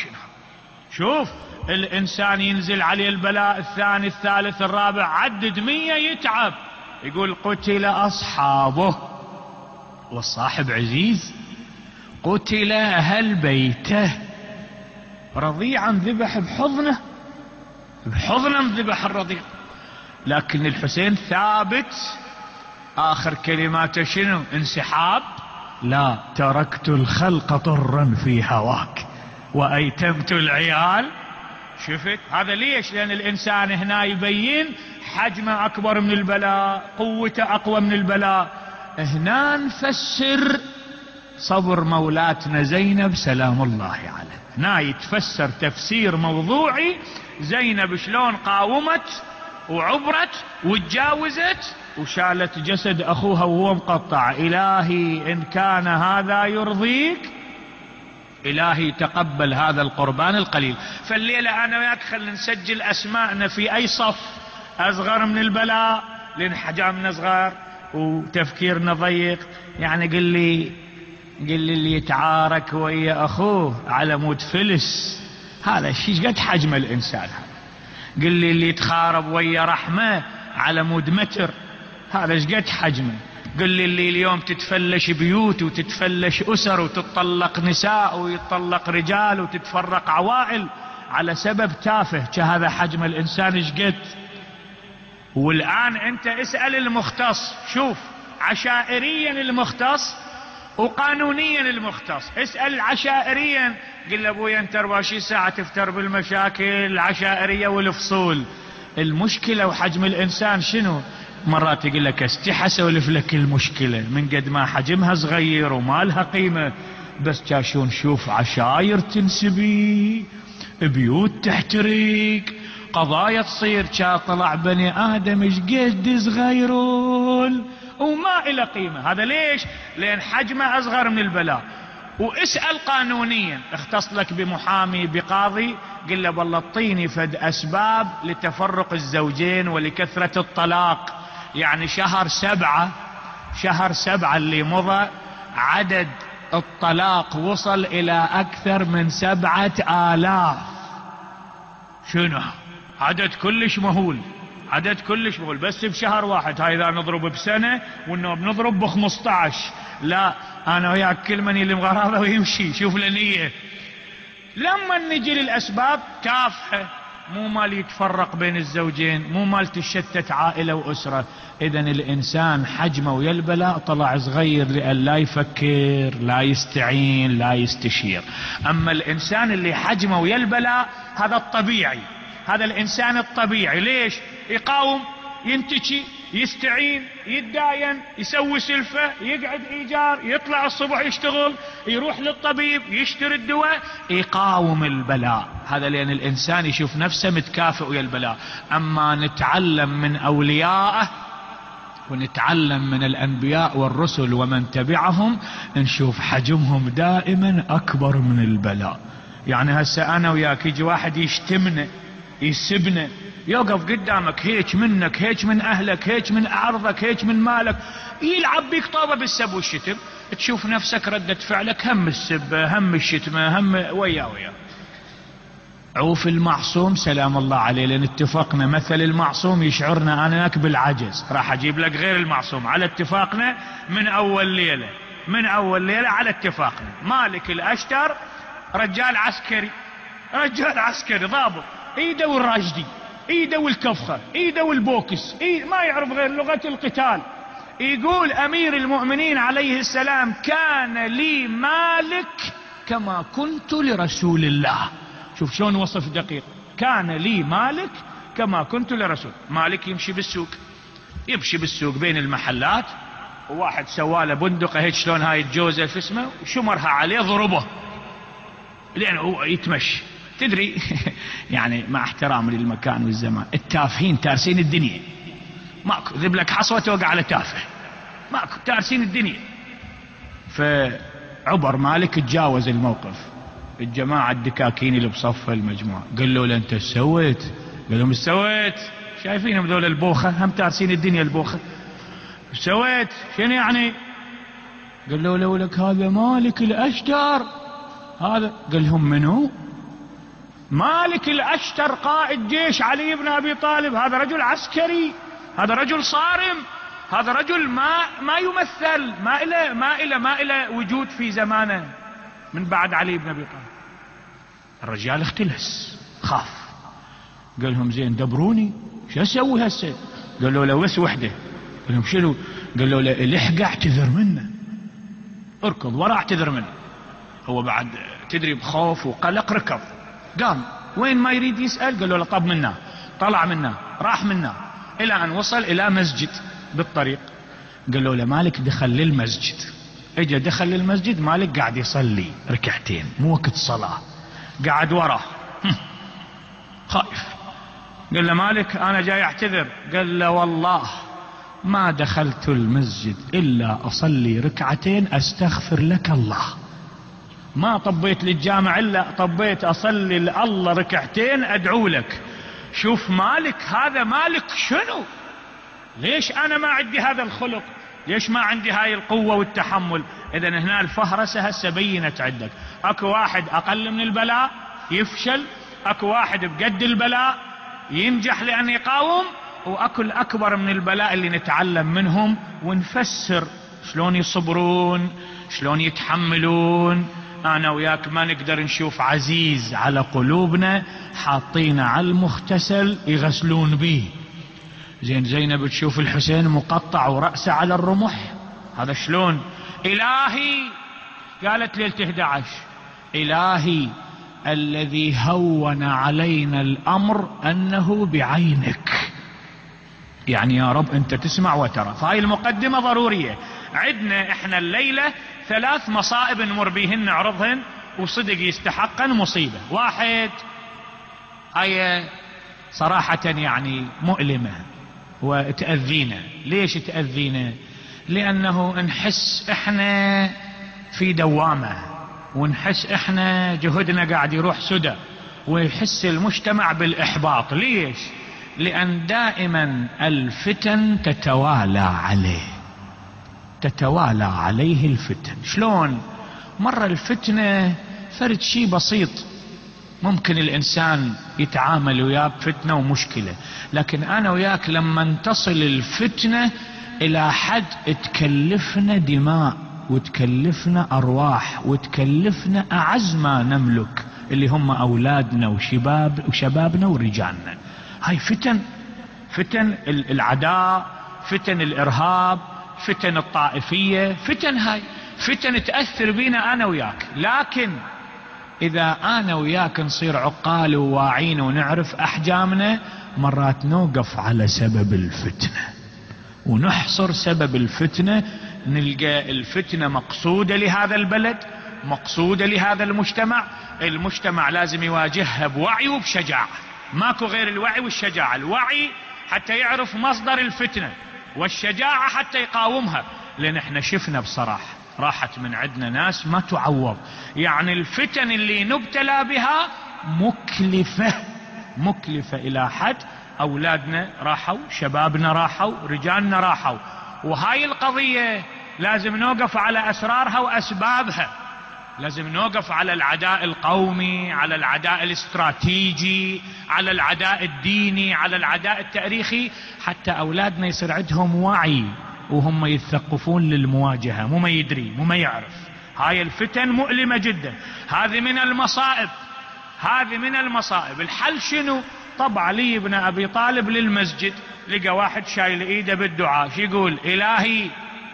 شوف الإنسان ينزل عليه البلاء الثاني الثالث الرابع، عدد مية يتعب. يقول قتل أصحابه، والصاحب عزيز، قتل أهل بيته، رضيعا ذبح بحضنه، بحضنه ذبح الرضيع. لكن الحسين ثابت، آخر كلماته شنو؟ انسحاب. لا تركت الخلق طرا في هواك وأيتمت العيال. شفت هذا ليش؟ لأن الإنسان هنا يبين حجمه أكبر من البلاء، قوته أقوى من البلاء. هنا نفسر صبر مولاتنا زينب سلام الله عليها، هنا يتفسر تفسير موضوعي. زينب شلون قاومت وعبرت وتجاوزت وشالت جسد أخوها وهو مقطع. إلهي إن كان هذا يرضيك، إلهي تقبل هذا القربان القليل. فالليلة أنا وياك خلنا نسجل أسماءنا في أي صف، أصغر من البلاء لأن حجامنا صغار وتفكيرنا ضيق. يعني قل لي قل لي اللي يتعارك ويا أخوه على مود فلس، هذا الشيء قد حجم الإنسان. قل لي اللي يتخارب ويا رحمة على مود متر، هذا قد حجمه. قل لي اللي اليوم تتفلش بيوت وتتفلش أسر وتطلق نساء ويتطلق رجال وتتفرق عوائل على سبب تافه، كهذا حجم الإنسان شقد. والآن أنت اسأل المختص، شوف عشائريا المختص وقانونيا المختص. اسأل عشائريا، قل له ابويا انت أربعة وعشرين ساعة تفتر بالمشاكل العشائرية والفصول. المشكلة وحجم الإنسان شنو؟ مرات يقول لك استحى اسولف لك المشكلة من قد ما حجمها صغير وما لها قيمة، بس كاشون شوف عشاير تنسبي، بيوت تحترق، قضايا تصير، كا طلع بني آدم ايش قد صغيرون وما إلى قيمة. هذا ليش؟ لأن حجمه أصغر من البلاء. واسأل قانونيا، اختص لك بمحامي بقاضي، قل له والله اعطيني فد أسباب لتفرق الزوجين ولكثرة الطلاق. يعني شهر سبعة شهر سبعة اللي مضى عدد الطلاق وصل إلى أكثر من سبعة آلاف. شنو عدد كلش مهول، عدد كلش مهول بس بشهر واحد. هاي إذا نضرب بسنة وإنه بنضرب بخمسة عشر. لا أنا وياك كل من اللي مغرضه ويمشي. شوف النية. لما نجي للأسباب تافهة، مو مال يتفرق بين الزوجين، مو مال تشتت عائلة وأسرة. إذن الإنسان حجمه ويا البلاء طلع صغير لأن لا يفكر، لا يستعين، لا يستشير. أما الإنسان اللي حجمه ويا البلاء هذا الطبيعي، هذا الإنسان الطبيعي. ليش؟ يقاوم، ينتشي، يستعين، يتداين، يسوي سلفة، يقعد إيجار، يطلع الصبح يشتغل، يروح للطبيب، يشتري الدواء، يقاوم البلاء. هذا لأن الإنسان يشوف نفسه متكافئ ويا البلاء. أما نتعلم من أوليائه ونتعلم من الأنبياء والرسل ومن تبعهم، نشوف حجمهم دائما أكبر من البلاء. يعني هسه أنا وياك يجي واحد يشتمنا يسبنا، يوقف قدامك هيك منك، هيك من أهلك، هيك من أعرضك، هيك من مالك، يلعب بيك طابة بالسب والشتم، تشوف نفسك ردة فعلك هم السبة، هم الشتمة، هم ويا ويا. عوف المعصوم سلام الله عليه، لأن اتفقنا مثل المعصوم يشعرنا أناك بالعجز. راح أجيب لك غير المعصوم على اتفاقنا من أول ليلة، من أول ليلة على اتفاقنا. مالك الأشتر رجال عسكري، رجال عسكري ضابط، ايده والراجدي، ايده والكفخة، ايده والبوكس، إيده ما يعرف غير لغة القتال. يقول امير المؤمنين عليه السلام كان لي مالك كما كنت لرسول الله. شوف شلون وصف دقيق، كان لي مالك كما كنت لرسول. مالك يمشي بالسوق، يمشي بالسوق بين المحلات، وواحد سواله بندقة هيك شلون هاي الجوزة في اسمه وشمرها عليه ضربه لأنه هو يتمشي. تدري يعني مع احترام للمكان والزمان، التافهين تارسين الدنيا، ماكو ذب لك حصوة توقع على تافه، ماكو تارسين الدنيا. فعبر مالك تجاوز الموقف، الجماعة الدكاكين اللي بصف المجموعة قال له انت سويت؟ قال لهم سويت؟ شايفينهم ذول البوخة هم تارسين الدنيا البوخة، سويت شنو يعني؟ قال له لو لك هذا مالك الأشتر، هذا قال لهم منو؟ مالك الأشتر قائد جيش علي بن أبي طالب، هذا رجل عسكري، هذا رجل صارم، هذا رجل ما ما يمثل، ما إله ما إله ما إله وجود في زمانه من بعد علي بن أبي طالب. الرجال اختلس خاف، قال لهم زين دبروني شو أسوي هسه؟ قال له لو بس وحده. قال لهم شنو؟ قال له لحق اعتذر منه، اركض ورا اعتذر منه. هو بعد تدري بخوف وقلق ركض، قام وين ما يريد يسأل قال له طب منا، طلع منا راح منا الى ان وصل الى مسجد بالطريق. قال له مالك دخل للمسجد، اجى دخل للمسجد، مالك قاعد يصلي ركعتين مو وقت صلاة، قاعد وراه خايف. قال له مالك انا جاي اعتذر. قال له والله ما دخلت المسجد الا اصلي ركعتين استغفر لك الله، ما طبيت للجامع الا طبيت اصلي لله ركعتين ادعو لك. شوف مالك هذا مالك شنو؟ ليش انا ما عندي هذا الخلق؟ ليش ما عندي هاي القوة والتحمل؟ اذا هنا الفهرسة هسه بينت عندك، اكو واحد اقل من البلاء يفشل، اكو واحد بقد البلاء ينجح لان يقاوم، واكو الاكبر من البلاء اللي نتعلم منهم ونفسر شلون يصبرون، شلون يتحملون. انا وياك ما نقدر نشوف عزيز على قلوبنا حاطينه على المغتسل يغسلون به، زين زينب تشوف الحسين مقطع ورأسه على الرمح، هذا شلون؟ الهي قالت ليلة احد عشر الهي الذي هون علينا الامر انه بعينك، يعني يا رب انت تسمع وترى. فهاي المقدمة ضرورية. عندنا احنا الليلة ثلاث مصائب نمر بيهن نعرضهن وصدق يستحقن مصيبة. واحد، هاي صراحة يعني مؤلمة وتأذينا. ليش تأذينا؟ لأنه نحس احنا في دوامة، ونحس احنا جهدنا قاعد يروح سدى، ويحس المجتمع بالإحباط. ليش؟ لأن دائما الفتن تتوالى عليه، تتوالى عليه الفتن. شلون؟ مرة الفتنة فرد شيء بسيط ممكن الإنسان يتعامل وياه بفتنة ومشكلة، لكن أنا وياك لما تصل الفتنة إلى حد تكلفنا دماء وتكلفنا أرواح وتكلفنا أعز ما نملك اللي هم أولادنا وشباب وشبابنا ورجالنا. هاي فتن، فتن العداء، فتن الإرهاب، فتن الطائفية، فتن هاي فتن تأثر بينا أنا وياك. لكن إذا أنا وياك نصير عقال وواعين ونعرف أحجامنا، مرات نوقف على سبب الفتنة ونحصر سبب الفتنة، نلقى الفتنة مقصودة لهذا البلد، مقصودة لهذا المجتمع. المجتمع لازم يواجهها بوعي وبشجاعة، ماكو غير الوعي والشجاعة. الوعي حتى يعرف مصدر الفتنة، والشجاعة حتى يقاومها. لأن احنا شفنا بصراحة راحت من عندنا ناس ما تعوض. يعني الفتن اللي نبتلى بها مكلفة، مكلفة إلى حد أولادنا راحوا، شبابنا راحوا، رجالنا راحوا. وهاي القضية لازم نوقف على أسرارها وأسبابها، لازم نوقف على العداء القومي، على العداء الاستراتيجي، على العداء الديني، على العداء التاريخي، حتى أولادنا يصير عندهم وعي وهم يتثقفون للمواجهة، مو ما يدري مو ما يعرف. هاي الفتن مؤلمة جدا، هذه من المصائب، هذه من المصائب. الحل شنو؟ طب علي بن أبي طالب للمسجد، لقى واحد شايل ايده بالدعاء، شو يقول؟ إلهي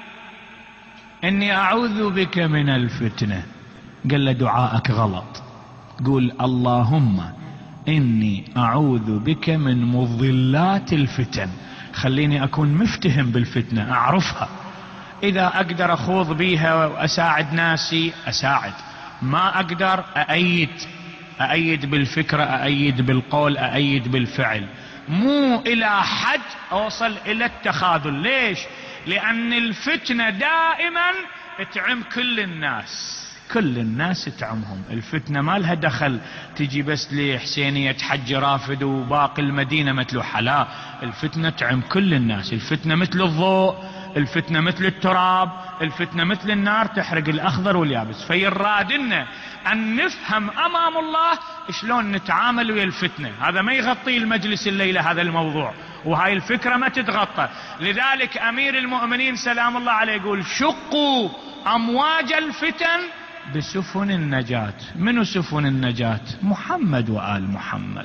إني أعوذ بك من الفتنة. قال له دعاءك غلط، قول اللهم إني أعوذ بك من مضلات الفتن، خليني أكون مفتهم بالفتنة أعرفها، إذا أقدر أخوض بيها وأساعد ناسي أساعد، ما أقدر أأيد أأيد بالفكرة، أأيد بالقول، أأيد بالفعل، مو إلى حد أوصل إلى التخاذل. ليش؟ لأن الفتنة دائما تعم كل الناس، كل الناس تعمهم. الفتنة ما لها دخل تجي بس لحسينية حج رافد وباقي المدينة مثل حلا. الفتنة تعم كل الناس. الفتنة مثل الضوء، الفتنة مثل التراب، الفتنة مثل النار تحرق الأخضر واليابس. فيرادنا أن نفهم أمام الله شلون نتعامل ويا الفتنة. هذا ما يغطي المجلس الليلة هذا الموضوع، وهاي الفكرة ما تتغطى. لذلك أمير المؤمنين سلام الله عليه يقول شقوا أمواج الفتن بسفن النجاة. منو سفن النجاة؟ محمد وآل محمد.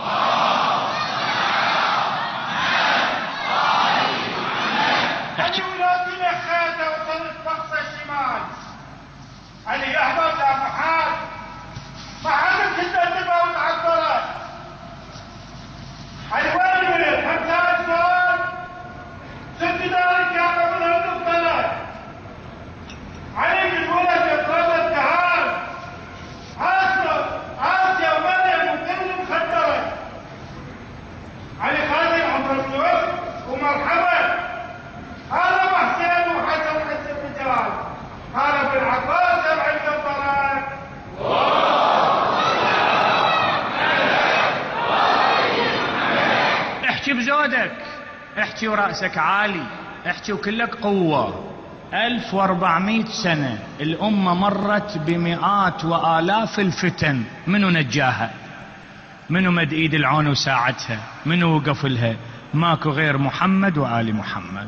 علي ولادي لخيته وصلت بقصة الشمال. علي احبط يا محاد، ما حدك تدبها وتعبرت. علي وين من خمسة سؤال ست دارك يا قبل هالنقطة. علي بالولد يطلب الدهان عاصر عاصية ومريم وكل مخدرة. علي خالد عمر الزوج ومرحبا. هذا محسن وحسن حسن الرجال، هذا ابن عباس سبع الكبرات. احكي بزودك، احكي ورأسك عالي، احكي وكلك قوة. ألف وأربعمائة سنة الأمة مرت بمئات وآلاف الفتن. منو نجاها؟ منو مد ايد العون وساعدها؟ منو وقف لها؟ ماكو غير محمد وآل محمد.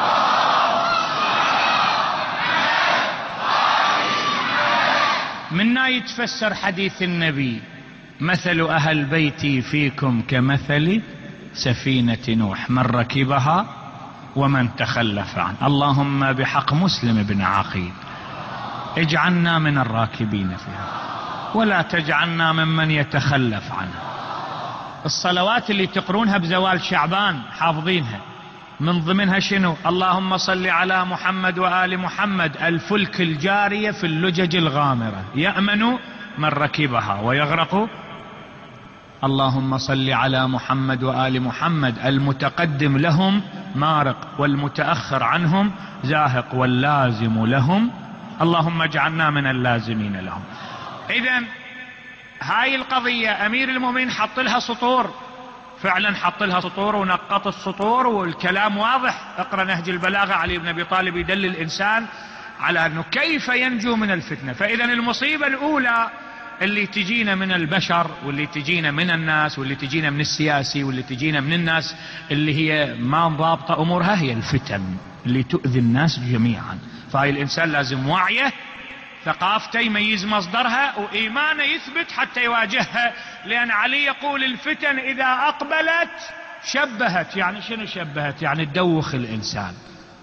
منا يتفسر حديث النبي مثل أهل بيتي فيكم كمثل سفينة نوح من ركبها ومن تخلف عنه. اللهم بحق مسلم بن عقيل اجعلنا من الراكبين فيها ولا تجعلنا ممن يتخلف عنها. الصلوات اللي تقرونها بزوال شعبان حافظينها، من ضمنها شنو؟ اللهم صل على محمد وآل محمد الفلك الجارية في اللجج الغامرة يأمن من ركبها ويغرق. اللهم صل على محمد وآل محمد المتقدم لهم مارق والمتأخر عنهم زاهق واللازم لهم. اللهم اجعلنا من اللازمين لهم. إذن هاي القضية أمير المؤمنين حط لها سطور، فعلا حط لها سطور ونقط السطور والكلام واضح. اقرأ نهج البلاغة، علي بن أبي طالب يدل الإنسان على أنه كيف ينجو من الفتنة. فإذا المصيبة الأولى اللي تجينا من البشر واللي تجينا من الناس واللي تجينا من السياسي واللي تجينا من الناس اللي هي ما ضابطة أمورها هي الفتن اللي تؤذي الناس جميعا. فهاي الإنسان لازم وعيه، ثقافته يميز مصدرها، وإيمانه يثبت حتى يواجهها. لأن علي يقول الفتن إذا أقبلت شبهت. يعني شنو شبهت؟ يعني تدوخ الإنسان.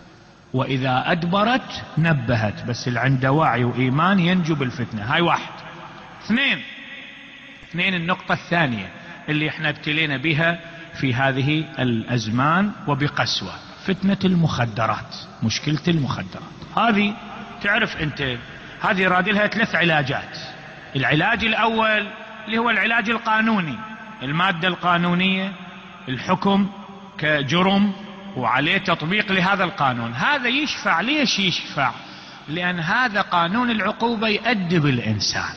وإذا أدبرت نبهت. بس اللي عنده وعي وإيمان ينجو بالفتنة. هاي واحد. اثنين اثنين النقطة الثانية اللي احنا ابتلينا بها في هذه الأزمان وبقسوة، فتنة المخدرات. مشكلة المخدرات هذه تعرف انت، هذه راد لها ثلاث علاجات. العلاج الأول اللي هو العلاج القانوني، المادة القانونية، الحكم كجرم وعليه تطبيق لهذا القانون. هذا يشفع. ليش يشفع؟ لأن هذا قانون العقوبة يؤدب الإنسان،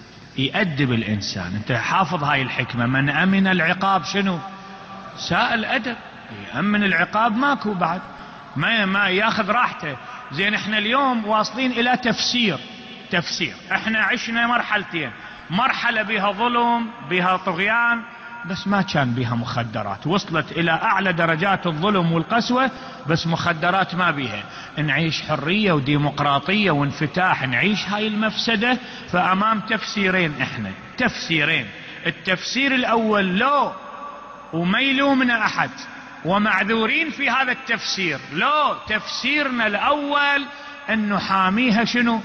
يؤدب الإنسان. انت حافظ هاي الحكمة، من أمن العقاب شنو؟ ساء الأدب. يأمن العقاب ماكو بعد، ما ما ياخذ راحته. زين احنا اليوم واصلين إلى تفسير. تفسير احنا عشنا مرحلتين، مرحلة بها ظلم بها طغيان بس ما كان بها مخدرات. وصلت إلى أعلى درجات الظلم والقسوة بس مخدرات ما بها. نعيش حرية وديمقراطية وانفتاح، نعيش هاي المفسدة. فأمام تفسيرين احنا، تفسيرين. التفسير الأول لو وما يلومنا أحد ومعذورين في هذا التفسير. لو تفسيرنا الأول أنه حاميها شنو؟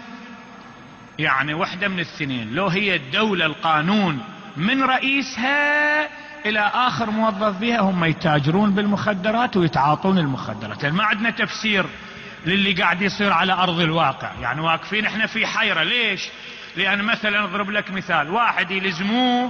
يعني وحدة من الاثنين، لو هي الدولة القانون من رئيسها إلى آخر موظف بها هم يتاجرون بالمخدرات ويتعاطون المخدرات. يعني ما عندنا تفسير للي قاعد يصير على أرض الواقع. يعني واقفين احنا في حيرة. ليش؟ لأن مثلا أضرب لك مثال، واحد يلزموه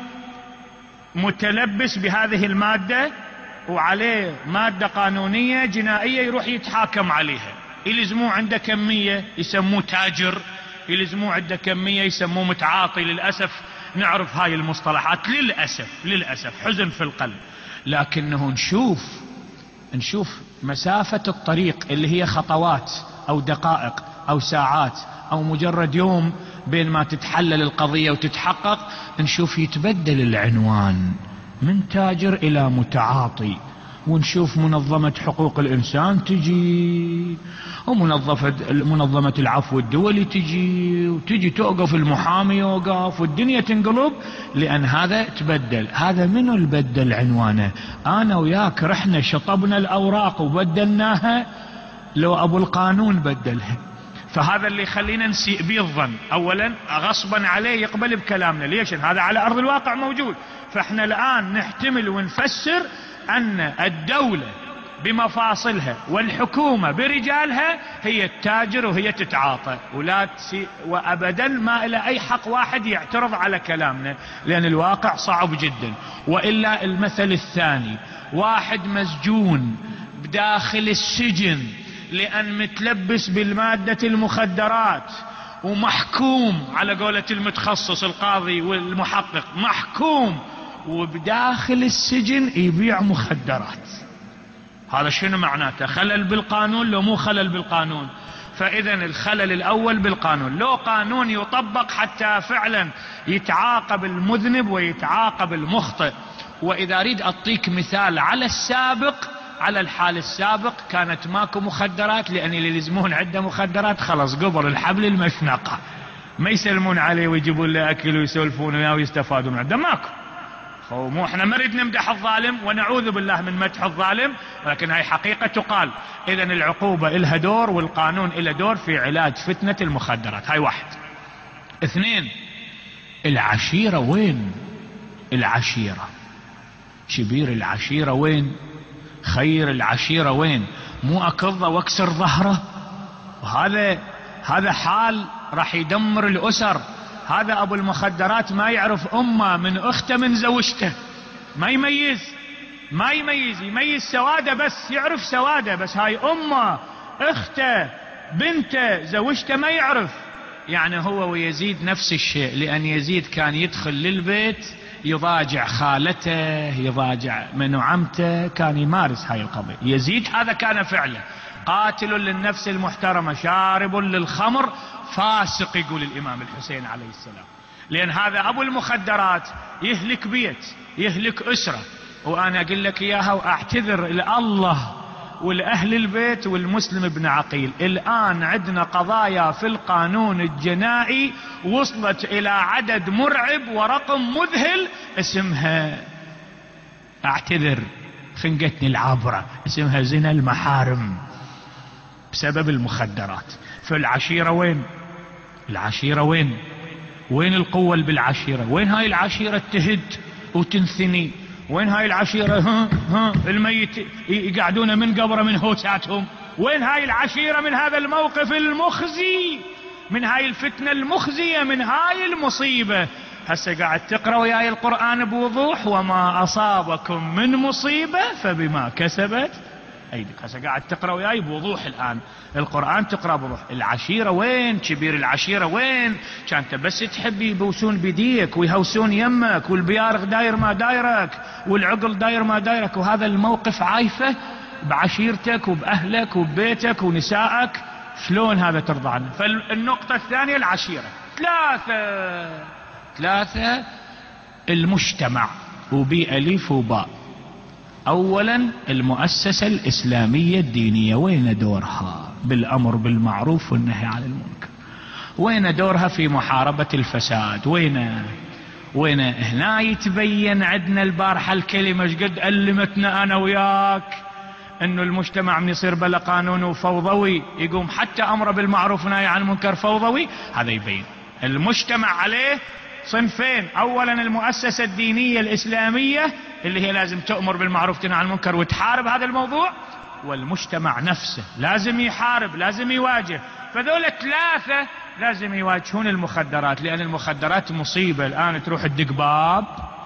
متلبس بهذه المادة وعليه مادة قانونية جنائية يروح يتحاكم عليها، يلزموه عنده كمية يسموه تاجر، يلزموه عنده كمية يسموه متعاطي. للأسف نعرف هاي المصطلحات، للأسف للأسف حزن في القلب. لكنه نشوف نشوف مسافة الطريق اللي هي خطوات أو دقائق أو ساعات أو مجرد يوم بين ما تتحلل القضية وتتحقق، نشوف يتبدل العنوان من تاجر إلى متعاطي. ونشوف منظمة حقوق الإنسان تجي، ومنظمة منظمة العفو الدولي تجي، وتجي توقف المحامي يوقف، والدنيا تنقلب، لأن هذا تبدل. هذا منو اللي بدل عنوانه؟ أنا وياك رحنا شطبنا الأوراق وبدلناها، لو أبو القانون بدلها. فهذا اللي يخلينا نسيء به الظن. أولا غصبا عليه يقبل بكلامنا، ليش؟ هذا على أرض الواقع موجود. فإحنا الآن نحتمل ونفسر أن الدولة بمفاصلها والحكومة برجالها هي التاجر وهي تتعاطى، ولا تسي وأبدا ما إلى أي حق واحد يعترض على كلامنا، لأن الواقع صعب جدا. وإلا المثل الثاني، واحد مسجون بداخل السجن لأن متلبس بالمادة المخدرات ومحكوم على قولة المتخصص القاضي والمحقق، محكوم وبداخل السجن يبيع مخدرات. هذا شنو معناته؟ خلل بالقانون لو مو خلل بالقانون؟ فإذا الخلل الأول بالقانون، لو قانون يطبق حتى فعلا يتعاقب المذنب ويتعاقب المخطئ. وإذا أريد أعطيك مثال على السابق، على الحال السابق كانت ماكو مخدرات، لأن اللي يلزمون عنده مخدرات خلص قبر الحبل المشنقة، ما يسلمون عليه ويجيبون له أكل ويسولفون وياه ويستفادون من عنده، ماكو. مو احنا ما نريد نمدح الظالم ونعوذ بالله من مدح الظالم، ولكن هاي حقيقة تقال. إذا العقوبة إلها دور والقانون إله دور في علاج فتنة المخدرات. هاي واحد. اثنين، العشيرة وين؟ العشيرة شبير العشيرة وين؟ خير العشيرة وين؟ مو أكظه واكسر ظهره؟ وهذا هذا حال راح يدمر الأسر. هذا أبو المخدرات ما يعرف أمه من أخته من زوجته، ما يميز ما يميز يميز سواده، بس يعرف سواده، بس هاي أمه أخته بنته زوجته ما يعرف. يعني هو ويزيد نفس الشيء، لأن يزيد كان يدخل للبيت يضاجع خالته يضاجع منو عمته، كان يمارس هاي القضية. يزيد هذا كان فعله قاتل للنفس المحترمة، شارب للخمر، فاسق، يقول الإمام الحسين عليه السلام. لأن هذا أبو المخدرات يهلك بيت، يهلك أسرة. وأنا أقول لك إياها وأعتذر لله والأهل البيت والمسلم ابن عقيل، الآن عندنا قضايا في القانون الجنائي وصلت إلى عدد مرعب ورقم مذهل، اسمها، أعتذر خنقتني العابرة، اسمها زنا المحارم بسبب المخدرات. فالعشيرة وين؟ العشيرة وين؟ وين القوة اللي بالعشيرة؟ وين هاي العشيرة تهد وتنثني؟ وين هاي العشيرة ها ها الميت يقعدون من قبره من هوساتهم؟ وين هاي العشيرة من هذا الموقف المخزي، من هاي الفتنة المخزية، من هاي المصيبة؟ هسه قاعد تقرأ وياي القرآن بوضوح، وما أصابكم من مصيبة فبما كسبت أيديك. هسه قاعد تقرأ وياي بوضوح الآن القرآن، تقرأ بوضوح. العشيرة وين؟ كبير العشيرة وين؟ كانت بس تحب يبوسون بديك ويهوسون يمك، والبيارغ داير ما دايرك، والعقل داير ما دايرك، وهذا الموقف عايفة بعشيرتك وبأهلك وببيتك ونسائك. شلون هذا ترضى عنه؟ فالنقطة الثانية العشيرة. ثلاثة ثلاثة المجتمع، وبي ألف وباء. أولا المؤسسة الإسلامية الدينية، وين دورها بالأمر بالمعروف والنهي عن المنكر؟ وين دورها في محاربة الفساد؟ وين وين هنا يتبين عندنا البارحة الكلمة قد ألمتنا أنا وياك، أنه المجتمع من يصير بلا قانون وفوضوي يقوم حتى أمر بالمعروف والنهي عن المنكر فوضوي. هذا يبين المجتمع عليه صنفين. أولا المؤسسة الدينية الإسلامية اللي هي لازم تأمر بالمعروف وتنهى عن المنكر وتحارب هذا الموضوع، والمجتمع نفسه لازم يحارب، لازم يواجه. فذول ثلاثة لازم يواجهون المخدرات، لأن المخدرات مصيبة. الآن تروح تدق باب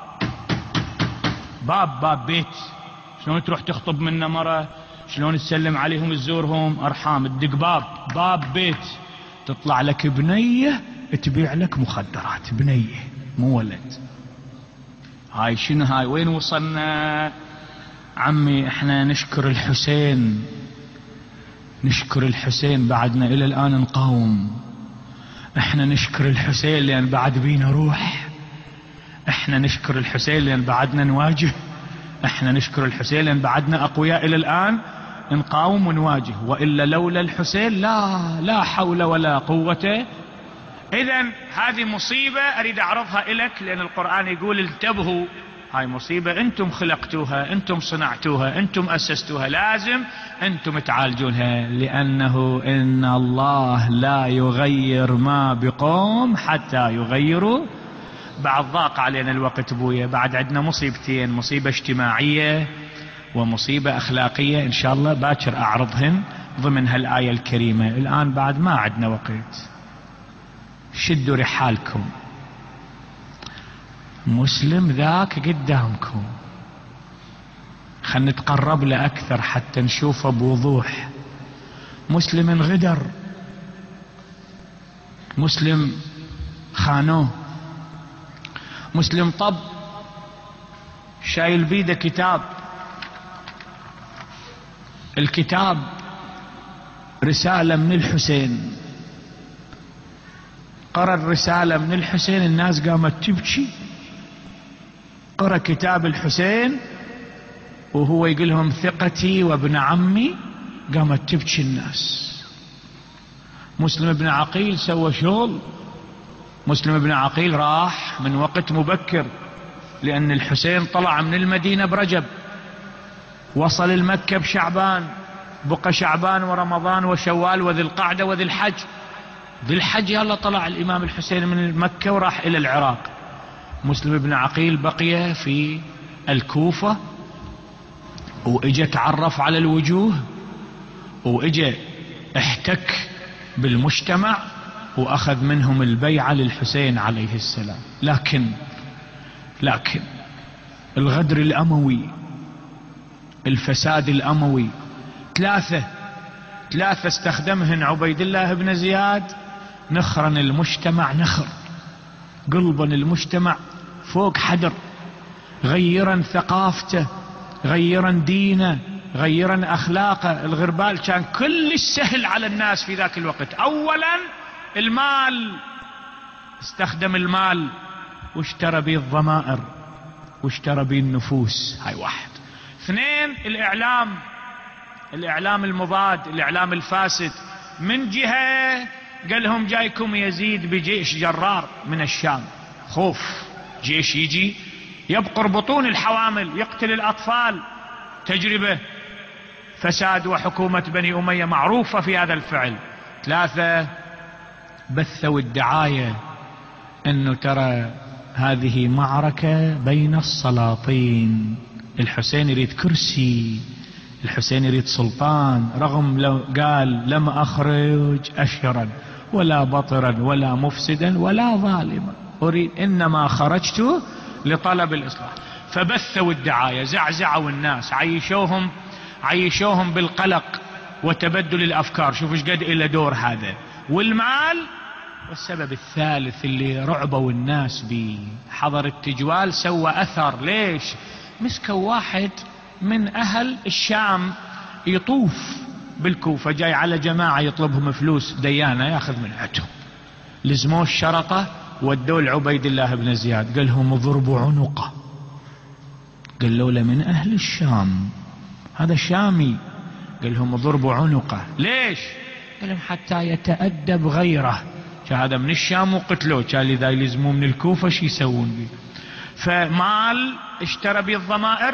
باب باب بيت، شلون تروح تخطب منه مرة، شلون تسلم عليهم تزورهم أرحام، تدق باب باب بيت، تطلع لك بنية تبيع لك مخدرات، بنية مو ولد. هاي شنو هاي؟ وين وصلنا عمي؟ احنا نشكر الحسين، نشكر الحسين، بعدنا الى الان نقاوم. احنا نشكر الحسين لان بعد بينا روح، احنا نشكر الحسين لان بعدنا نواجه، احنا نشكر الحسين لان بعدنا اقوياء الى الان نقاوم ونواجه، والا لولا الحسين لا لا حول ولا قوة. اذن هذه مصيبة اريد اعرضها الك، لان القرآن يقول انتبهوا، هاي مصيبة انتم خلقتوها، انتم صنعتوها، انتم اسستوها، لازم انتم تعالجونها، لانه ان الله لا يغير ما بقوم حتى يغيروا. بعد ضاق علينا الوقت بويا، بعد عندنا مصيبتين، مصيبة اجتماعية ومصيبة اخلاقية، ان شاء الله باكر اعرضهن ضمن هالآية الكريمة. الان بعد ما عندنا وقت، شدوا رحالكم، مسلم ذاك قدامكم، خلنا نتقرب له أكثر حتى نشوفه بوضوح. مسلم غدر، مسلم خانوه، مسلم طب شايل بيده كتاب، الكتاب رسالة من الحسين، قرأ الرسالة من الحسين، الناس قامت تبكي. قرأ كتاب الحسين وهو يقول لهم ثقتي وابن عمي، قامت تبكي الناس. مسلم بن عقيل سوى شغل، مسلم بن عقيل راح من وقت مبكر، لأن الحسين طلع من المدينة برجب، وصل المكة بشعبان، بقى شعبان ورمضان وشوال وذي القعدة وذي الحج. ذي الحج يلا طلع الإمام الحسين من مكة وراح إلى العراق. مسلم بن عقيل بقي في الكوفة، وإجا تعرف على الوجوه، وإجا احتك بالمجتمع، وأخذ منهم البيعة للحسين عليه السلام. لكن لكن الغدر الأموي، الفساد الأموي، ثلاثة ثلاثة استخدمهن عبيد الله بن زياد، نخرن المجتمع، نخر قلبا المجتمع فوق حدر، غيرا ثقافته، غيرا دينه، غيرا أخلاقه. الغربال كان كل السهل على الناس في ذاك الوقت. أولا المال، استخدم المال واشترى به الضمائر واشترى به النفوس، هاي واحد. اثنين الإعلام، الإعلام المضاد، الإعلام الفاسد. من جهة قال لهم جايكم يزيد بجيش جرار من الشام، خوف، جيش يجي يبقر بطون الحوامل، يقتل الأطفال، تجربة فساد. وحكومة بني أمية معروفة في هذا الفعل. ثلاثة بثوا الدعاية أنه ترى هذه معركة بين السلاطين، الحسين يريد كرسي، الحسين يريد سلطان، رغم لو قال لم أخرج أشرا ولا بطرا ولا مفسدا ولا ظالما، أريد إنما خرجت لطلب الإصلاح. فبثوا الدعاية، زعزعوا الناس، عيشوهم عيشوهم بالقلق وتبدل الأفكار. شوفوا ايش قد إلى دور هذا. والمال، والسبب الثالث اللي رعبوا الناس به، حضر التجوال سوى أثر. ليش؟ مسكوا واحد من أهل الشام يطوف بالكوفة، جاي على جماعة يطلبهم فلوس ديانة ياخذ من عندهم، لزموه الشرطة ودوا لعبيد الله بن زياد، قال لهم اضربوا عنقه. قال له من أهل الشام، هذا شامي، قال لهم اضربوا عنقه. ليش؟ قال لهم حتى يتأدب غيره، هذا من الشام وقتلوه، كان إذا يلزموه من الكوفة شي يسوون به. فمال اشترى به الضمائر،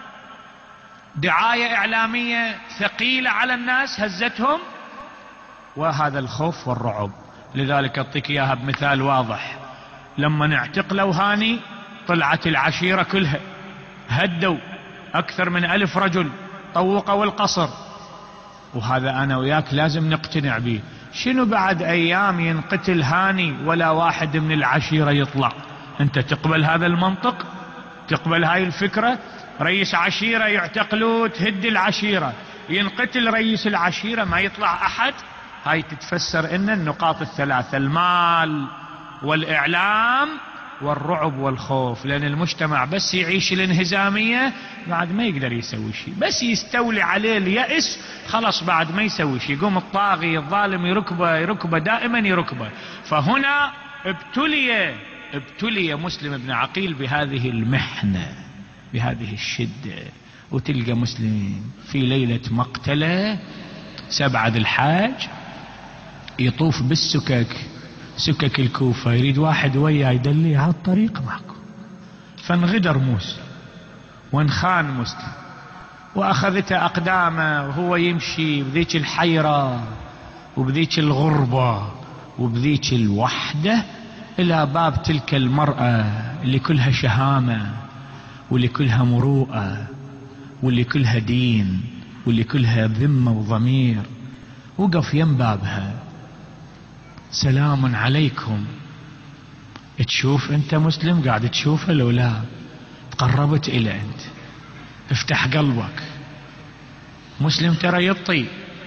دعاية إعلامية ثقيلة على الناس هزتهم، وهذا الخوف والرعب. لذلك أعطيك إياها بمثال واضح. لما نعتقلوا هاني طلعت العشيرة كلها، هدوا أكثر من ألف رجل، طوقوا القصر، وهذا أنا وياك لازم نقتنع به. شنو بعد أيام ينقتل هاني ولا واحد من العشيرة يطلع؟ أنت تقبل هذا المنطق؟ تقبل هاي الفكرة؟ رئيس عشيرة يعتقلوه، تهد العشيرة، ينقتل رئيس العشيرة ما يطلع أحد؟ هاي تتفسر إن النقاط الثلاثة: المال والإعلام والرعب والخوف. لأن المجتمع بس يعيش الانهزامية بعد ما يقدر يسوي شيء، بس يستولي عليه اليأس خلاص بعد ما يسوي شيء، يقوم الطاغي الظالم يركبه يركبه دائما يركبه. فهنا ابتلي ابتلي مسلم بن عقيل بهذه المحنة، بهذه الشدة. وتلقى مسلمين في ليلة مقتله سبعة ذي الحاج يطوف بالسكك، سكك الكوفة، يريد واحد وياه يدليه على الطريق معكم. فانغدر موسى وانخان مسلم وأخذته أقدامه وهو يمشي بذيك الحيرة وبذيك الغربة وبذيك الوحدة إلى باب تلك المرأة اللي كلها شهامة واللي كلها مروءة واللي كلها دين واللي كلها ذمة وضمير. وقف يم بابها: سلام عليكم. تشوف انت مسلم قاعد تشوفه لو لا؟ تقربت الى انت، افتح قلبك. مسلم ترى يطي،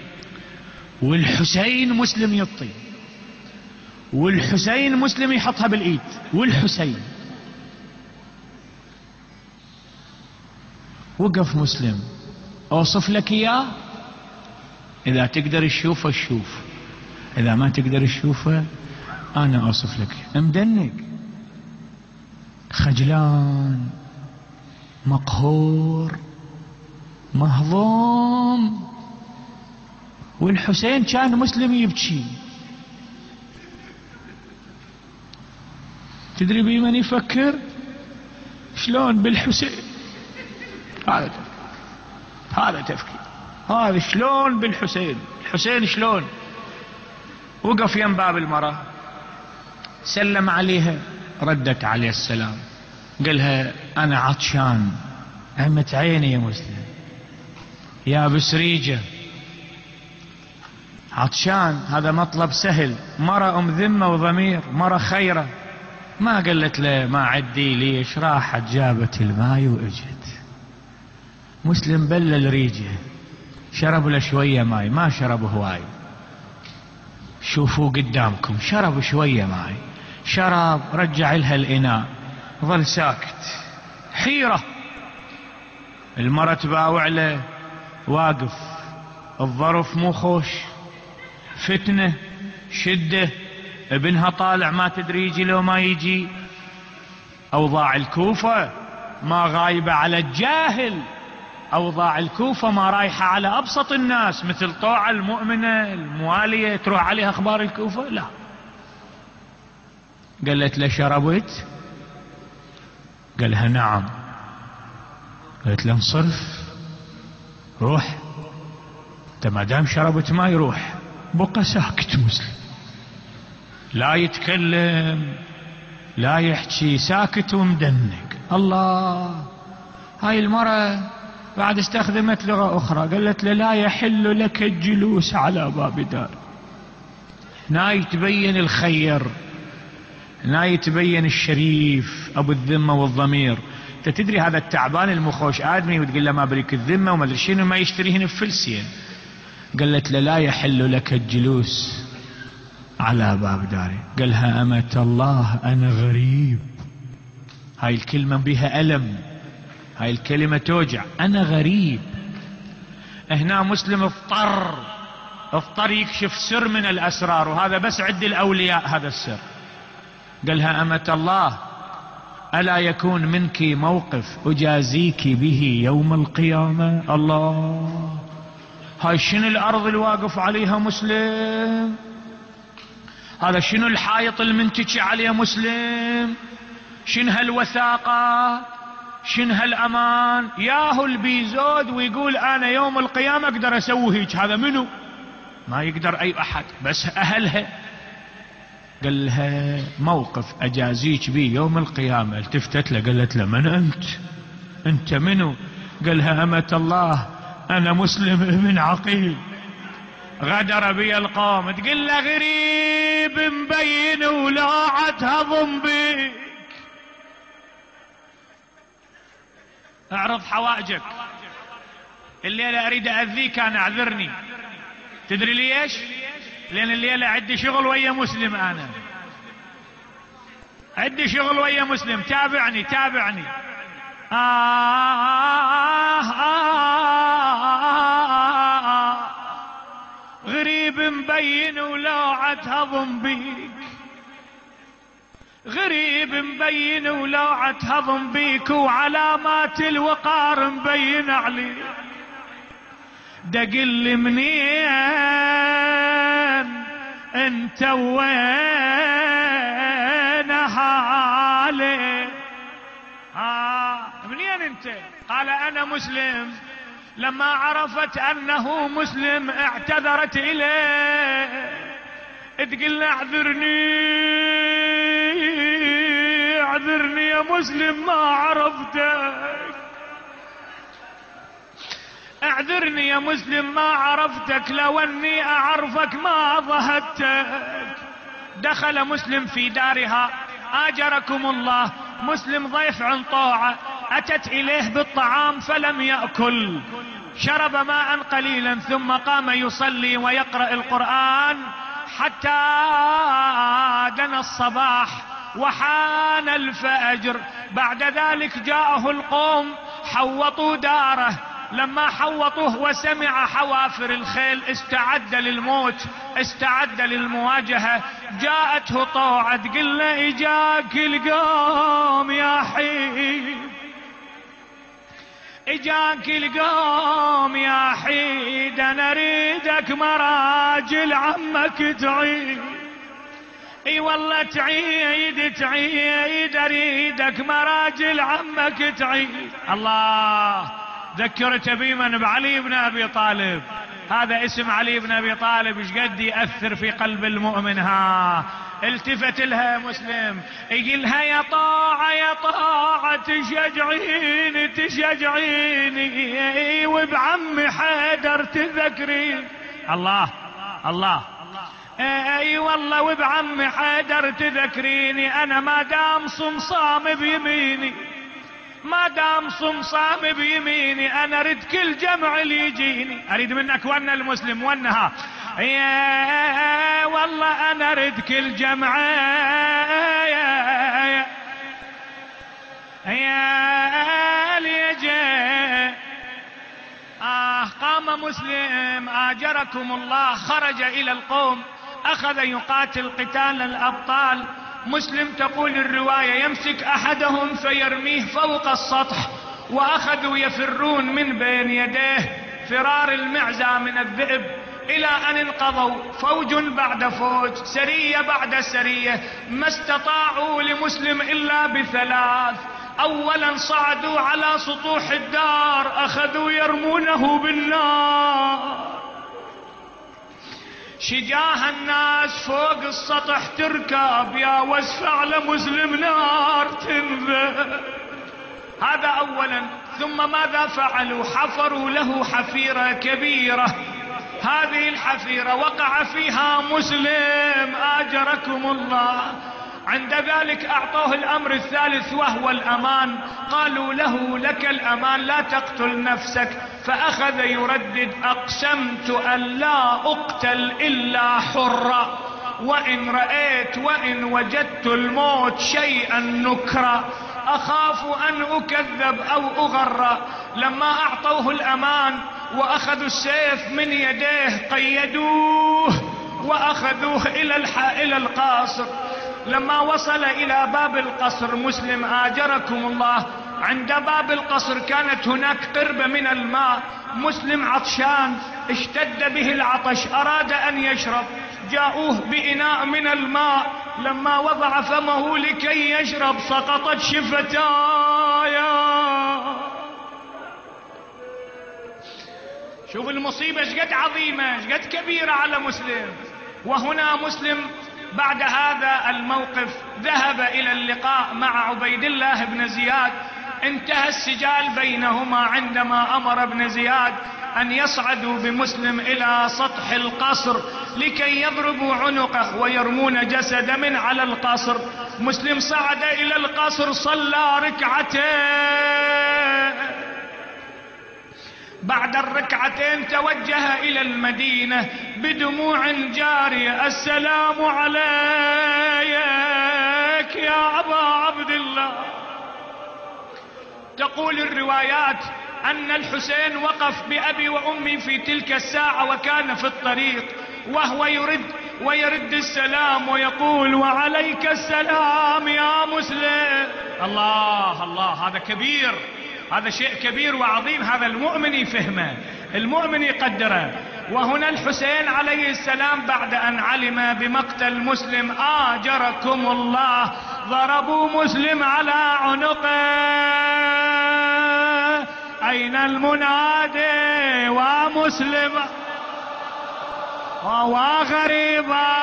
والحسين مسلم يطي، والحسين مسلم يحطها بالايد، والحسين. وقف مسلم: اوصف لك اياه، اذا تقدر تشوفه شوف، اذا ما تقدر تشوفه انا اوصف لك. مدنق، خجلان، مقهور، مهضوم. والحسين كان مسلم يبكي. تدري بمن يفكر؟ شلون بالحسين. هذا تفكير، هذا تفكير، هذا شلون بالحسين، الحسين شلون. وقف يم باب المرأة، سلم عليها، ردت عليه السلام، قالها: أنا عطشان. عمت عيني يا مسلم، يا بسريجة، عطشان هذا مطلب سهل. مرة أم ذمة وضمير، مرة خيرة. ما قالت له ما عدي ليش، راحت جابت الماء وإجت. مسلم بلل ريجه، شرب له شوية ماي، ما شرب هواي. شوفوا قدامكم، شرب شوية ماي، شرب، رجع لها الإناء، ظل ساكت. حيرة. المرة تباوع له، واقف، الظرف مو خوش، فتنة، شدة، ابنها طالع ما تدري يجي لو ما يجي. أوضاع الكوفة ما غايبة على الجاهل، أوضاع الكوفة ما رايحة على أبسط الناس، مثل طوعة المؤمنة الموالية تروح عليها أخبار الكوفة، لا. قالت له: شربت؟ قالها: نعم. قالت له: انصرف، روح. انت ما دام شربت ما يروح. بقى ساكت مسلم، لا يتكلم لا يحكي، ساكت ومدنق. الله. هاي المرأة بعد استخدمت لغة أخرى، قالت له: لا يحل لك الجلوس على باب دار. هنا يتبين الخير، هنا يتبين الشريف أبو الذمة والضمير. انت تدري هذا التعبان المخوش آدمي وتقول له ما بريك الذمة وما ادري شنو، ما يشتريهن بفلسين. قالت له: لا يحل لك الجلوس على باب داري. قالها: أمة الله أنا غريب. هاي الكلمة بها ألم، هاي الكلمة توجع. أنا غريب. هنا مسلم اضطر اضطر يكشف سر من الأسرار، وهذا بس عند الأولياء هذا السر. قالها: أمة الله ألا يكون منك موقف أجازيك به يوم القيامة؟ الله. هاي شنو الأرض الواقف عليها مسلم؟ هذا شنو الحائط المنتج عليه مسلم؟ شنو هالوثاقة؟ شنو هالأمان؟ ياهو البيزود ويقول أنا يوم القيامة أقدر أسوي هيك. هذا منو؟ ما يقدر أي أحد، بس أهلها. قال لها: موقف أجازيك بي يوم القيامة. التفتت له قالت له: من أنت؟ أنت منو؟ قال لها: أمة الله أنا مسلم ابن عقيل. غدر بي القوم، تقول له غريب مبين ولا عاد هضم بيك. اعرض حوائجك. الليلة اريد اذيك انا، اعذرني. تدري ليش؟ لان الليلة عندي شغل ويا مسلم، انا عندي شغل ويا مسلم. تابعني تابعني. آه آه آه آه غريب مبين ولا عاد هضم بيك، غريب مبين ولا عاد هضم بيك، وعلامات الوقار مبين عليك. دقل منين انت وين حالي؟ آه منين انت؟ قال انا مسلم. لما عرفت انه مسلم اعتذرت اليه، تقول له اعذرني اعذرني يا مسلم ما عرفتك، اعذرني يا مسلم ما عرفتك، لو اني اعرفك ما ضهدتك. دخل مسلم في دارها، اجركم الله، مسلم ضيف عن طاعة، اتت اليه بالطعام فلم يأكل، شرب ماء قليلا ثم قام يصلي ويقرأ القرآن حتى دنا الصباح وحان الفجر. بعد ذلك جاءه القوم حوطوا داره، لما حوطوه وسمع حوافر الخيل استعد للموت، استعد للمواجهة. جاءته طوعة تقول له اجاك القوم يا حي، اجاك القوم يا حيد، انا اريدك مراجل عمك تعيد. اي والله تعيد تعيد، اريدك مراجل عمك تعيد. الله، ذكرت بمن؟ بعلي بن ابي طالب. هذا اسم علي بن ابي طالب ايش قد يأثر في قلب المؤمن. ها التفت لها مسلم يقولها يا طاعة يا طاعة تشجعيني تشجعيني، وبعمي حيدر تذكرين. الله الله، اي والله وبعمي حيدر تذكريني، انا ما دام صمصام بيميني، ما دام صمصام بيميني، انا اريد كل جمع اللي يجيني. اريد منك ون المسلم ونها، يا والله انا اريد كل جمع يا يا ليجي. آه قام مسلم آجركم الله، خرج إلى القوم، أخذ يقاتل قتال الأبطال. مسلم تقول الرواية يمسك أحدهم فيرميه فوق السطح، وأخذوا يفرون من بين يديه فرار المعزى من الذئب، إلى أن انقضوا فوج بعد فوج، سرية بعد سرية، ما استطاعوا لمسلم إلا بثلاث. اولا صعدوا على سطوح الدار، اخذوا يرمونه بالنار، شجاه الناس فوق السطح تركب، يا وسف على مسلم نار تنذر. هذا اولا. ثم ماذا فعلوا؟ حفروا له حفيرة كبيرة، هذه الحفيرة وقع فيها مسلم آجركم الله. عند ذلك اعطوه الامر الثالث وهو الامان، قالوا له لك الامان لا تقتل نفسك، فاخذ يردد اقسمت ان لا اقتل الا حرا، وان رأيت وان وجدت الموت شيئا نكرا، اخاف ان اكذب او اغر. لما اعطوه الامان واخذوا السيف من يديه قيدوه واخذوه الى الى القصر. لما وصل الى باب القصر مسلم آجركم الله، عند باب القصر كانت هناك قربة من الماء، مسلم عطشان اشتد به العطش اراد ان يشرب، جاءوه بإناء من الماء، لما وضع فمه لكي يشرب سقطت شفتايا. شوف المصيبة شقد عظيمة شقد كبيرة على مسلم. وهنا مسلم بعد هذا الموقف ذهب الى اللقاء مع عبيد الله بن زياد، انتهى السجال بينهما عندما امر ابن زياد أن يصعدوا بمسلم إلى سطح القصر لكي يضربوا عنقه ويرمون جسد من على القصر. مسلم صعد إلى القصر، صلى ركعتين، بعد الركعتين توجه إلى المدينة بدموع جارية: السلام عليك يا أبا عبد الله. تقول الروايات أن الحسين وقف بأبي وأمي في تلك الساعة وكان في الطريق، وهو يرد ويرد السلام ويقول: وعليك السلام يا مسلم. الله الله، هذا كبير، هذا شيء كبير وعظيم، هذا المؤمن يفهمه، المؤمن يقدره. وهنا الحسين عليه السلام بعد أن علم بمقتل مسلم آجركم الله ضربوا مسلم على عنقه. أين المنادي ومسلم وغريبا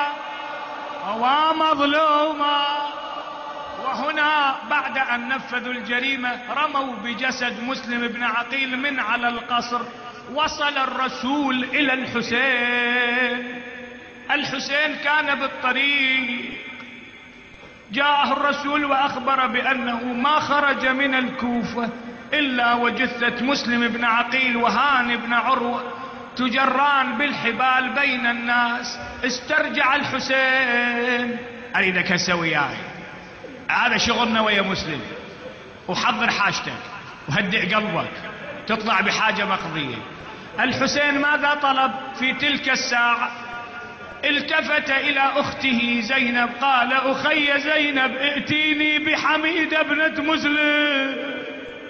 ومظلوما. وهنا بعد أن نفذوا الجريمة رموا بجسد مسلم بن عقيل من على القصر. وصل الرسول إلى الحسين، الحسين كان بالطريق، جاءه الرسول وأخبر بأنه ما خرج من الكوفة إلا وجثة مسلم بن عقيل وهاني بن عروة تجران بالحبال بين الناس. استرجع الحسين: أريدك أسوي وياي، هذا شغلنا ويا مسلم، وحضر حاجتك وهدئ قلبك، تطلع بحاجة مقضية. الحسين ماذا طلب في تلك الساعة؟ التفت إلى أخته زينب قال: أخي زينب ائتيني بحميدة ابنة مسلم.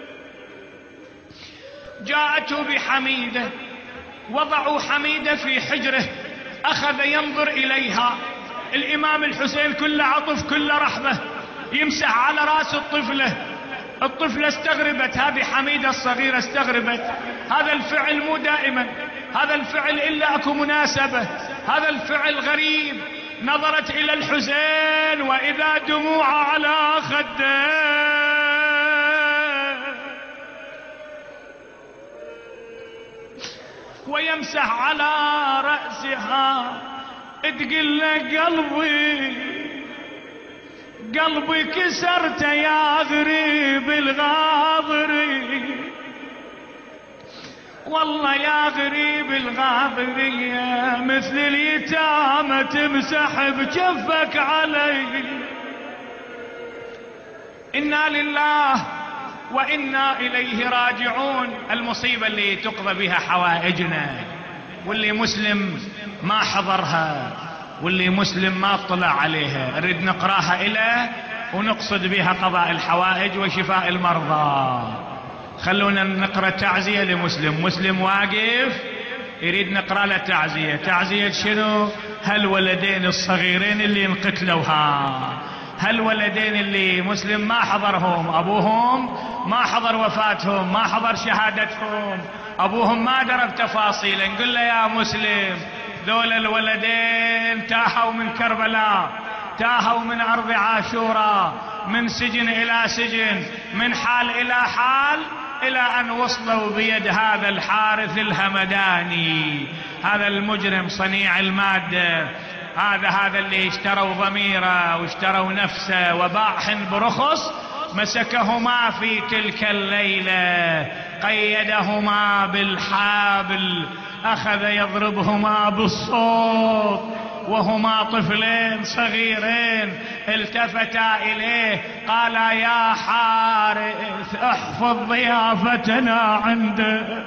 جاءته بحميدة، وضعوا حميدة في حجره، أخذ ينظر إليها. الإمام الحسين كل عطف كل رحمة، يمسح على رأس الطفلة. الطفلة استغربت، هذه حميدة الصغيرة استغربت. هذا الفعل مو دائما، هذا الفعل إلا أكو مناسبة، هذا الفعل غريب. نظرت إلى الحسين وإذا دموع على خده، ويمسح على رأسها. تقول له: قلبي قلبي كسرت يا غريب الغاضري، والله يا غريب الغاضرية مثل اليتامى تمسح بجفك علي. إنا لله وإنا إليه راجعون. المصيبة اللي تقضى بها حوائجنا، واللي مسلم ما حضرها، واللي مسلم ما اطلع عليها، نريد نقراها إليه ونقصد بها قضاء الحوائج وشفاء المرضى. خلونا نقرأ تعزية لمسلم، مسلم واقف يريد نقرأ له تعزية. تعزية شنو؟ هالولدين الصغيرين اللي انقتلوا، ها هالولدين اللي مسلم ما حضرهم، أبوهم ما حضر وفاتهم، ما حضر شهادتهم، أبوهم ما درب تفاصيل. نقول له: يا مسلم، ذول الولدين تاهوا من كربلاء، تاهوا من أرض عاشوراء، من سجن إلى سجن، من حال إلى حال، إلى أن وصلوا بيد هذا الحارث الهمداني، هذا المجرم صنيع المادة، هذا هذا اللي اشتروا ضميره واشتروا نفسه وباعهن برخص. مسكهما في تلك الليلة، قيدهما بالحابل، أخذ يضربهما بالصوت وهما طفلين صغيرين. التفتا إليه قال: يا حارث احفظ ضيافتنا عنده.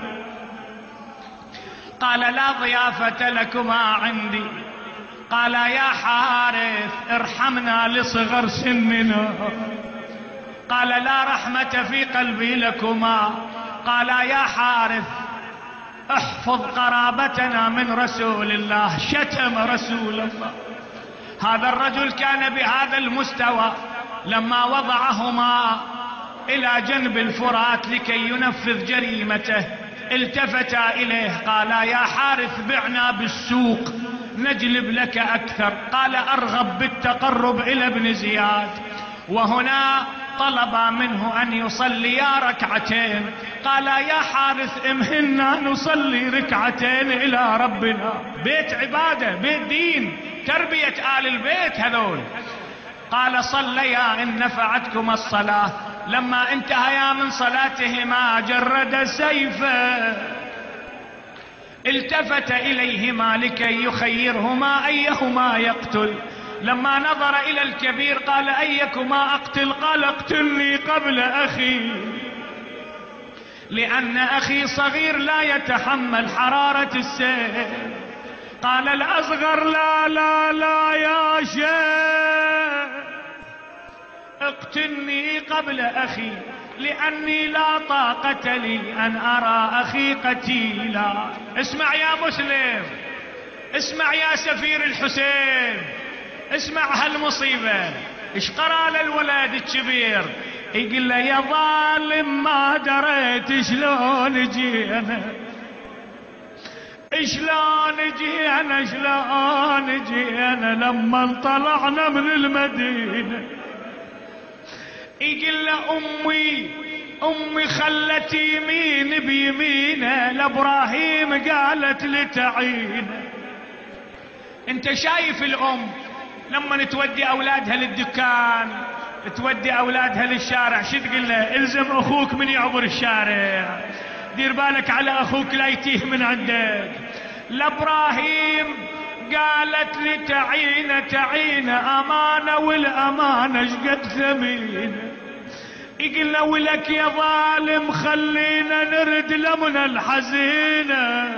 قال: لا ضيافة لكما عندي. قال: يا حارث ارحمنا لصغر سننا. قال: لا رحمة في قلبي لكما. قال: يا حارث احفظ قرابتنا من رسول الله. شتم رسول الله. هذا الرجل كان بهذا المستوى. لما وضعهما إلى جنب الفرات لكي ينفذ جريمته، التفتا إليه قال: يا حارث بعنا بالسوق نجلب لك أكثر. قال: أرغب بالتقرب إلى ابن زياد. وهنا طلبا منه أن يصليا ركعتين. قال يا حارث امهلنا نصلي ركعتين إلى ربنا. بيت عبادة، بيت دين، تربية آل البيت هذول. قال صليا إن نفعتكم الصلاة. لما انتهيا من صلاتهما جرد سيفه، التفت إليهما لكي يخيرهما أيهما يقتل. لما نظر إلى الكبير قال أيكما أقتل؟ قال اقتلني قبل أخي، لأن أخي صغير لا يتحمل حرارة السيف. قال الأصغر لا لا لا يا شيخ، اقتلني قبل أخي، لأني لا طاقة لي أن أرى أخي قتيلا. اسمع يا مسلم، اسمع يا سفير الحسين، اسمع هالمصيبة. ايش قرأ للولد الكبير؟ يقول له يا ظالم ما دريت شلون جينا، شلون جينا شلون جينا لما طلعنا من المدينة. يقول له امي امي خلت يمين بيمينه لابراهيم قالت لتعينه. انت شايف الام لما تودي اولادها للدكان، تودي اولادها للشارع، شو تقول له؟ الزم اخوك من يعبر الشارع، دير بالك على اخوك لا يتيه من عندك. لابراهيم قالت لي تعينه تعينه امانه، والامانه شقد ثمينه. يقول له ولك يا ظالم خلينا نرد لمنا الحزينه،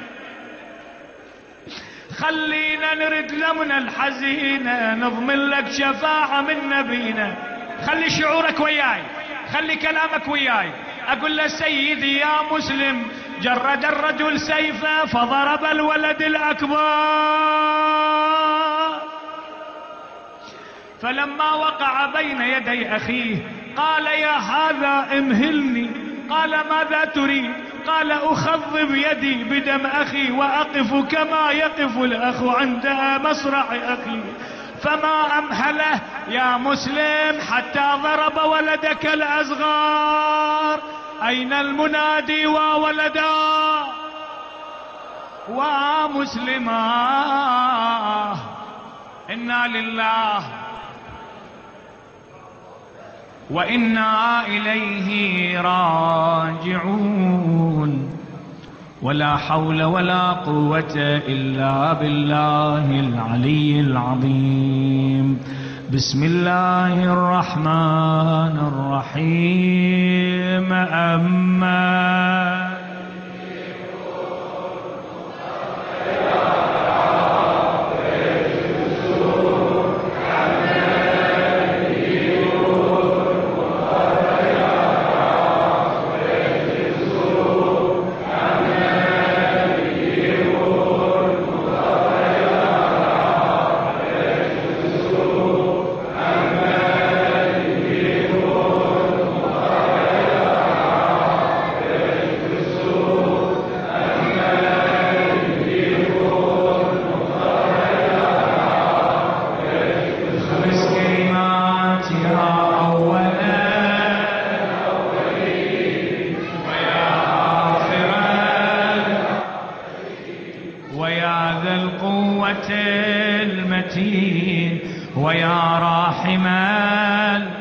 خلينا نرد لمنا الحزينه، نضمن لك شفاعه من نبينا. خلي شعورك وياي، خلي كلامك وياي. اقول له سيدي يا مسلم، جرد الرجل سيفه فضرب الولد الاكبر، فلما وقع بين يدي اخيه قال يا هذا امهلني. قال ماذا تريد؟ قال اخضب يدي بدم اخي واقف كما يقف الاخ عند مصرع اخي. فما امهله يا مسلم حتى ضرب ولدك الاصغر. اين المنادي وولدا ومسلما؟ انا لله وإنا إليه راجعون. ولا حول ولا قوة إلا بالله العلي العظيم. بسم الله الرحمن الرحيم. أما المتين ويا راحما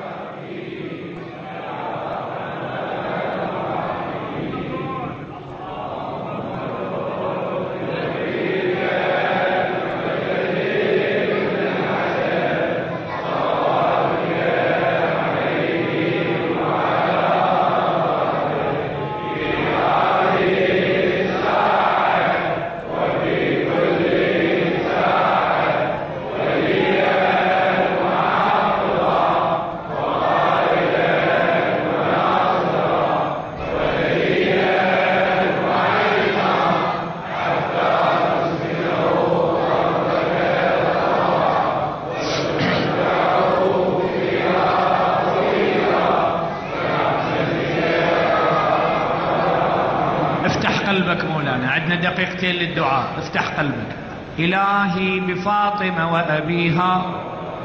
قلبك مولانا، عندنا دقيقتين للدعاء. افتح قلبك. إلهي بفاطمة وأبيها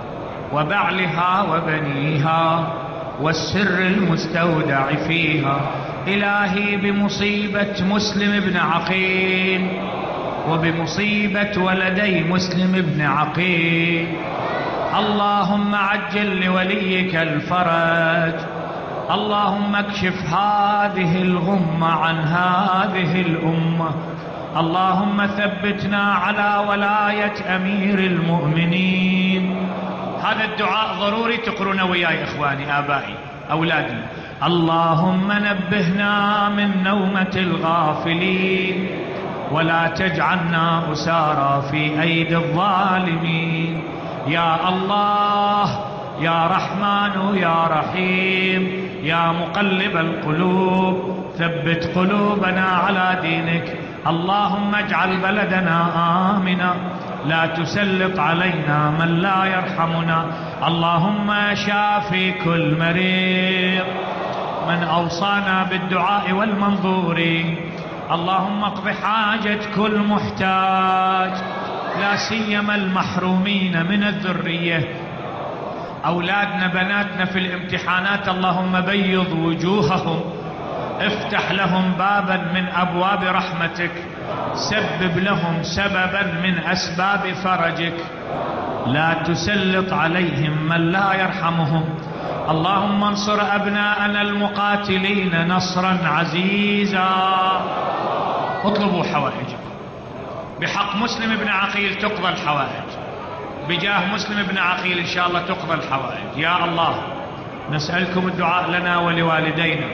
وبعلها وبنيها والسر المستودع فيها. إلهي بمصيبة مسلم بن عقيل وبمصيبة ولدي مسلم بن عقيل اللهم عجل لوليك الفرج. اللهم اكشف هذه الغمة عن هذه الأمة. اللهم ثبتنا على ولاية أمير المؤمنين. هذا الدعاء ضروري تقرون وياي إخواني آبائي أولادي. اللهم نبهنا من نومة الغافلين ولا تجعلنا أسارى في أيدي الظالمين. يا الله يا رحمن يا رحيم يا مقلب القلوب ثبت قلوبنا على دينك. اللهم اجعل بلدنا آمنا لا تسلط علينا من لا يرحمنا. اللهم شافي كل مريض من أوصانا بالدعاء والمنظور. اللهم اقض حاجة كل محتاج لا سيما المحرومين من الذرية. أولادنا بناتنا في الامتحانات اللهم بيض وجوههم افتح لهم بابا من أبواب رحمتك سبب لهم سببا من أسباب فرجك. لا تسلط عليهم من لا يرحمهم. اللهم انصر أبناءنا المقاتلين نصرا عزيزا. اطلبوا حوائجكم بحق مسلم بن عقيل تقضى الحوائج. بجاه مسلم بن عقيل إن شاء الله تقضى الحوائج. يا الله نسألكم الدعاء لنا ولوالدينا.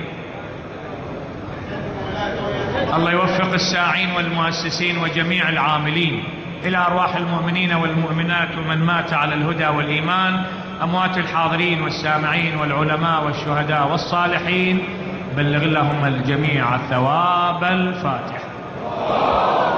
الله يوفق الساعين والمؤسسين وجميع العاملين. إلى أرواح المؤمنين والمؤمنات ومن مات على الهدى والإيمان، أموات الحاضرين والسامعين والعلماء والشهداء والصالحين، بلغ لهم الجميع ثواب الفاتحة.